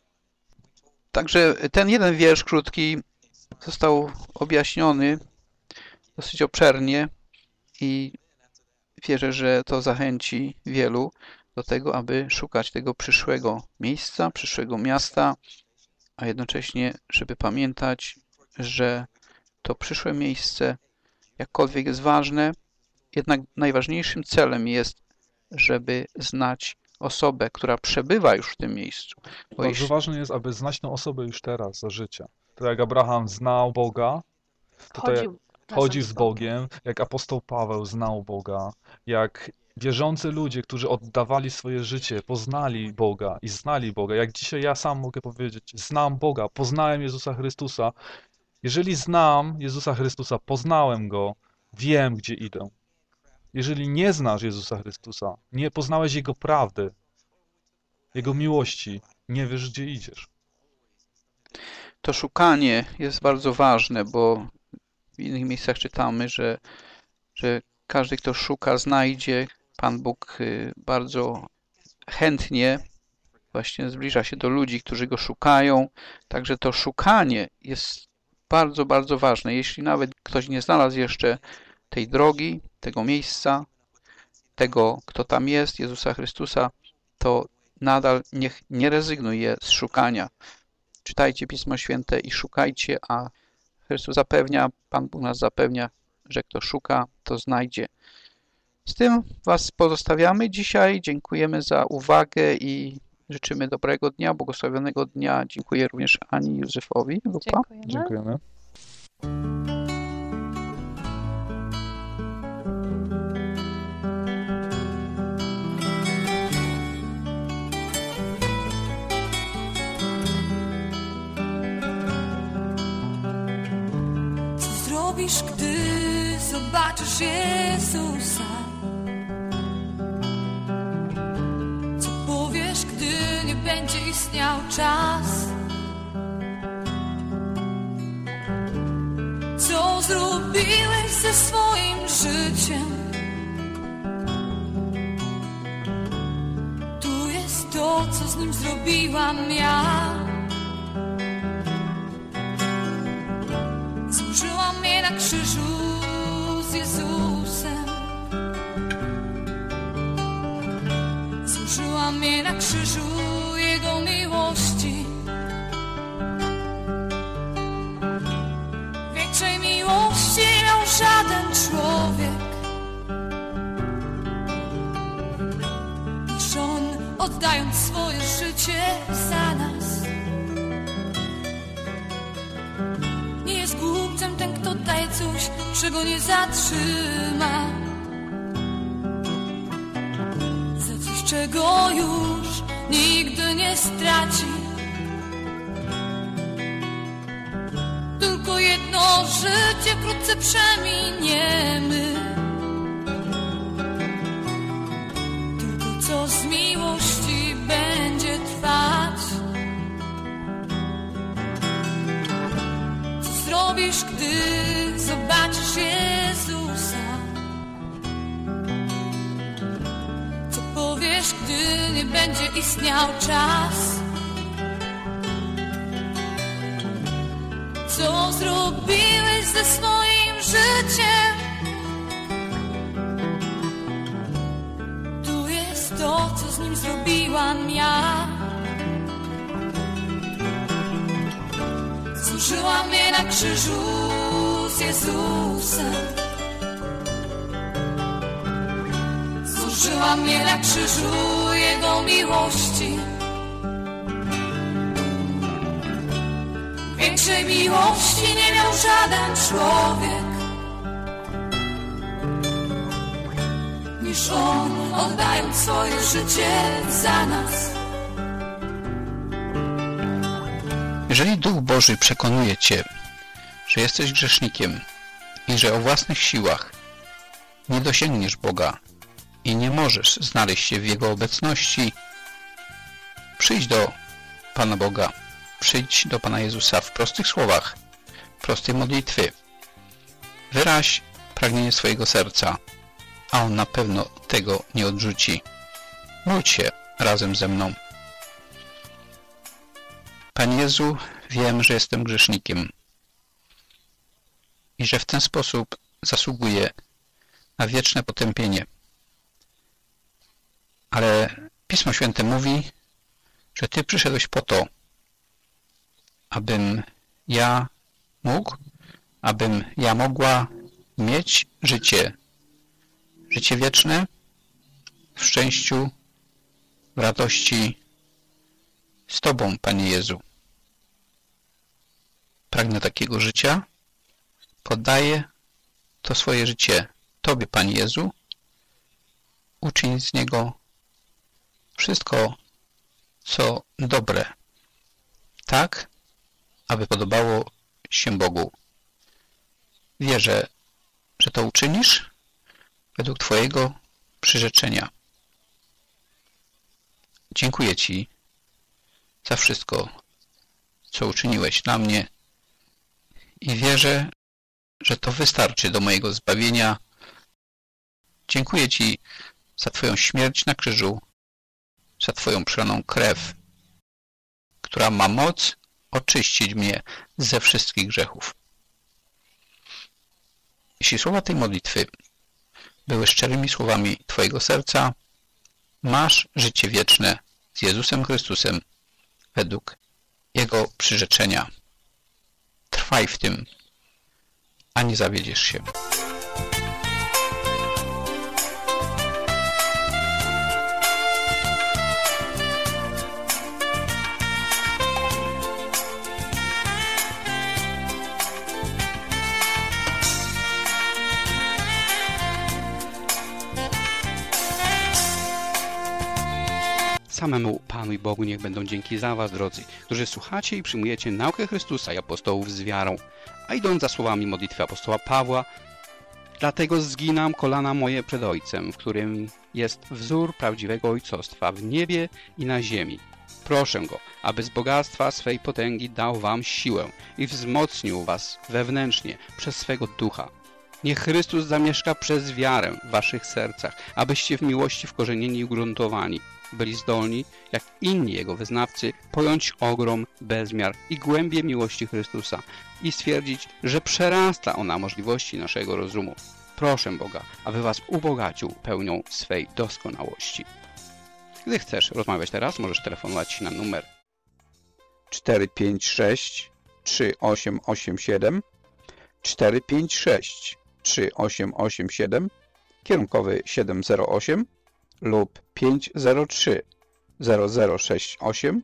Także ten jeden wiersz krótki został objaśniony dosyć obszernie i wierzę, że to zachęci wielu do tego, aby szukać tego przyszłego miejsca, przyszłego miasta, a jednocześnie, żeby pamiętać, że to przyszłe miejsce, jakkolwiek jest ważne, jednak najważniejszym celem jest, żeby znać osobę, która przebywa już w tym miejscu. Bardzo ważne jest, aby znać tę osobę już teraz, za życia. To jak Abraham znał Boga, chodził z Bogiem, jak apostoł Paweł znał Boga, jak wierzący ludzie, którzy oddawali swoje życie, poznali Boga i znali Boga. Jak dzisiaj ja sam mogę powiedzieć, znam Boga, poznałem Jezusa Chrystusa. Jeżeli znam Jezusa Chrystusa, poznałem Go, wiem, gdzie idę. Jeżeli nie znasz Jezusa Chrystusa, nie poznałeś Jego prawdy, Jego miłości, nie wiesz, gdzie idziesz. To szukanie jest bardzo ważne, bo w innych miejscach czytamy, że każdy, kto szuka, znajdzie. Pan Bóg bardzo chętnie właśnie zbliża się do ludzi, którzy Go szukają. Także to szukanie jest bardzo, bardzo ważne. Jeśli nawet ktoś nie znalazł jeszcze tej drogi, tego miejsca, tego, kto tam jest, Jezusa Chrystusa, to nadal niech nie rezygnuje z szukania. Czytajcie Pismo Święte i szukajcie, a Chrystus zapewnia, Pan Bóg nas zapewnia, że kto szuka, to znajdzie. Z tym Was pozostawiamy dzisiaj. Dziękujemy za uwagę i życzymy dobrego dnia, błogosławionego dnia. Dziękuję również Ani i Józefowi. Dziękujemy. Co zrobisz, gdy zobaczysz Jezusa? Co powiesz, gdy nie będzie istniał czas? Co zrobiłeś ze swoim życiem? Tu jest to, co z nim zrobiłam ja. Złożyłam je na krzyż. mnie na krzyżu Jego miłości. Większej miłości nie miał żaden człowiek niż On, oddając swoje życie za nas. Nie jest głupcem ten, kto daje coś, czego nie zatrzyma, za coś, czego już nigdy nie straci. Tylko jedno życie wkrótce przeminiemy, tylko co z miłości będzie trwać. Co zrobisz, gdy zobaczysz Jezusa? Co powiesz, gdy nie będzie istniał czas? Co zrobiłeś ze swoim życiem? Tu jest to, co z nim zrobiłam ja. Złożyła mnie na krzyżu z Jezusem. Złożyła mnie na krzyżu Jego miłości. Większej miłości nie miał żaden człowiek niż On, oddając swoje życie za nas. Jeżeli Duch Boży przekonuje Cię, że jesteś grzesznikiem i że o własnych siłach nie dosięgniesz Boga i nie możesz znaleźć się w Jego obecności, przyjdź do Pana Boga. Przyjdź do Pana Jezusa w prostych słowach, prostej modlitwy. Wyraź pragnienie swojego serca, a On na pewno tego nie odrzuci. Módl się razem ze mną. Panie Jezu, wiem, że jestem grzesznikiem i że w ten sposób zasługuję na wieczne potępienie. Ale Pismo Święte mówi, że Ty przyszedłeś po to, abym ja mógł, abym ja mogła mieć życie wieczne w szczęściu, w radości z Tobą, Panie Jezu. Pragnę takiego życia, poddaję to swoje życie Tobie, Panie Jezu. Uczyń z niego wszystko, co dobre, tak, aby podobało się Bogu. Wierzę, że to uczynisz według Twojego przyrzeczenia. Dziękuję Ci za wszystko, co uczyniłeś dla mnie i wierzę, że to wystarczy do mojego zbawienia. Dziękuję Ci za Twoją śmierć na krzyżu, za Twoją przelaną krew, która ma moc oczyścić mnie ze wszystkich grzechów. Jeśli słowa tej modlitwy były szczerymi słowami Twojego serca, masz życie wieczne z Jezusem Chrystusem według Jego przyrzeczenia. Trwaj w tym, a nie zawiedziesz się. Samemu Panu i Bogu niech będą dzięki za was, drodzy, którzy słuchacie i przyjmujecie naukę Chrystusa i apostołów z wiarą, a idąc za słowami modlitwy apostoła Pawła, dlatego zginam kolana moje przed Ojcem, w którym jest wzór prawdziwego ojcostwa w niebie i na ziemi. Proszę Go, aby z bogactwa swej potęgi dał wam siłę i wzmocnił was wewnętrznie przez swego Ducha. Niech Chrystus zamieszka przez wiarę w waszych sercach, abyście w miłości wkorzenieni i ugruntowani byli zdolni, jak inni Jego wyznawcy, pojąć ogrom, bezmiar i głębię miłości Chrystusa i stwierdzić, że przerasta ona możliwości naszego rozumu. Proszę Boga, aby was ubogacił pełnią swej doskonałości. Gdy chcesz rozmawiać teraz, możesz telefonować na numer 456 3887 456 3887, kierunkowy 708 lub 503 0068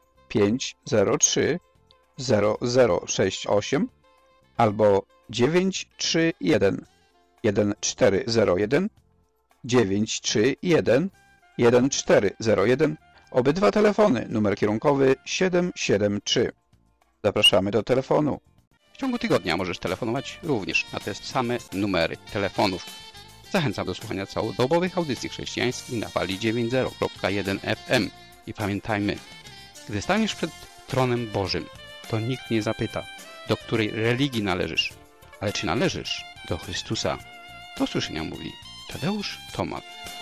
503 0068 albo 931 1401 931 1401. Obydwa telefony, numer kierunkowy 773. Zapraszamy do telefonu. W ciągu tygodnia możesz telefonować również na te same numery telefonów. Zachęcam do słuchania całodobowych audycji chrześcijańskich na fali 90.1 FM. I pamiętajmy, gdy staniesz przed tronem Bożym, to nikt nie zapyta, do której religii należysz, ale czy należysz do Chrystusa. Do usłyszenia mówi Tadeusz Tomal.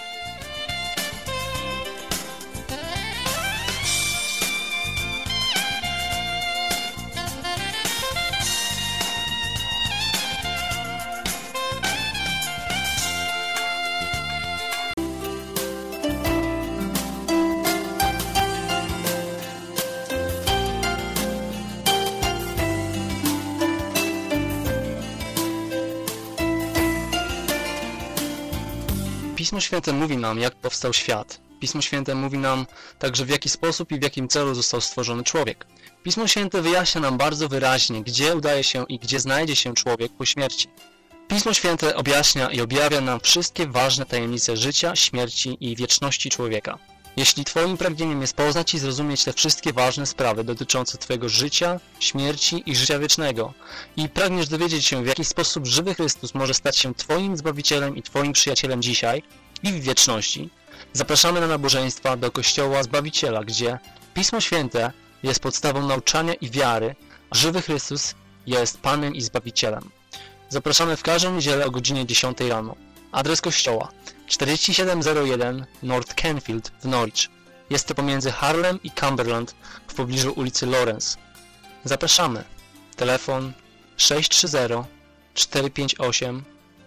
Pismo Święte mówi nam, jak powstał świat. Pismo Święte mówi nam także, w jaki sposób i w jakim celu został stworzony człowiek. Pismo Święte wyjaśnia nam bardzo wyraźnie, gdzie udaje się i gdzie znajdzie się człowiek po śmierci. Pismo Święte objaśnia i objawia nam wszystkie ważne tajemnice życia, śmierci i wieczności człowieka. Jeśli Twoim pragnieniem jest poznać i zrozumieć te wszystkie ważne sprawy dotyczące Twojego życia, śmierci i życia wiecznego i pragniesz dowiedzieć się, w jaki sposób żywy Chrystus może stać się Twoim Zbawicielem i Twoim przyjacielem dzisiaj i w wieczności, zapraszamy na nabożeństwa do Kościoła Zbawiciela, gdzie Pismo Święte jest podstawą nauczania i wiary, a żywy Chrystus jest Panem i Zbawicielem. Zapraszamy w każdą niedzielę o godzinie 10 rano. Adres kościoła 4701 North Canfield w Norwich. Jest to pomiędzy Harlem i Cumberland w pobliżu ulicy Lawrence. Zapraszamy. Telefon 630 458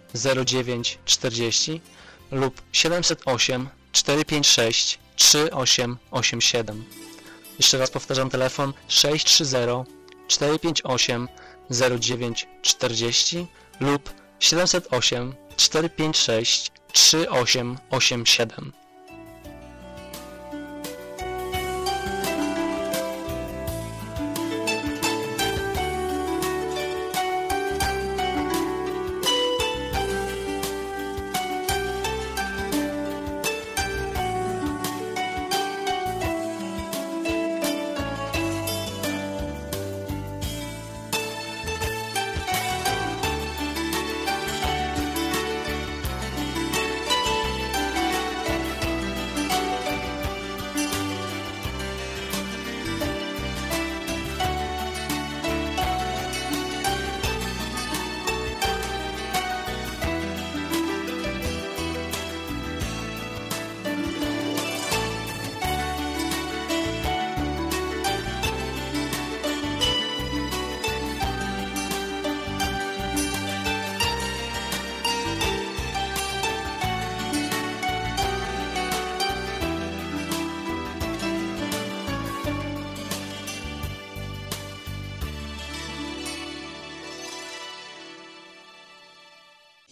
0940 lub 708 456 3887. Jeszcze raz powtarzam, telefon 630 458 0940 lub 708 456 3887.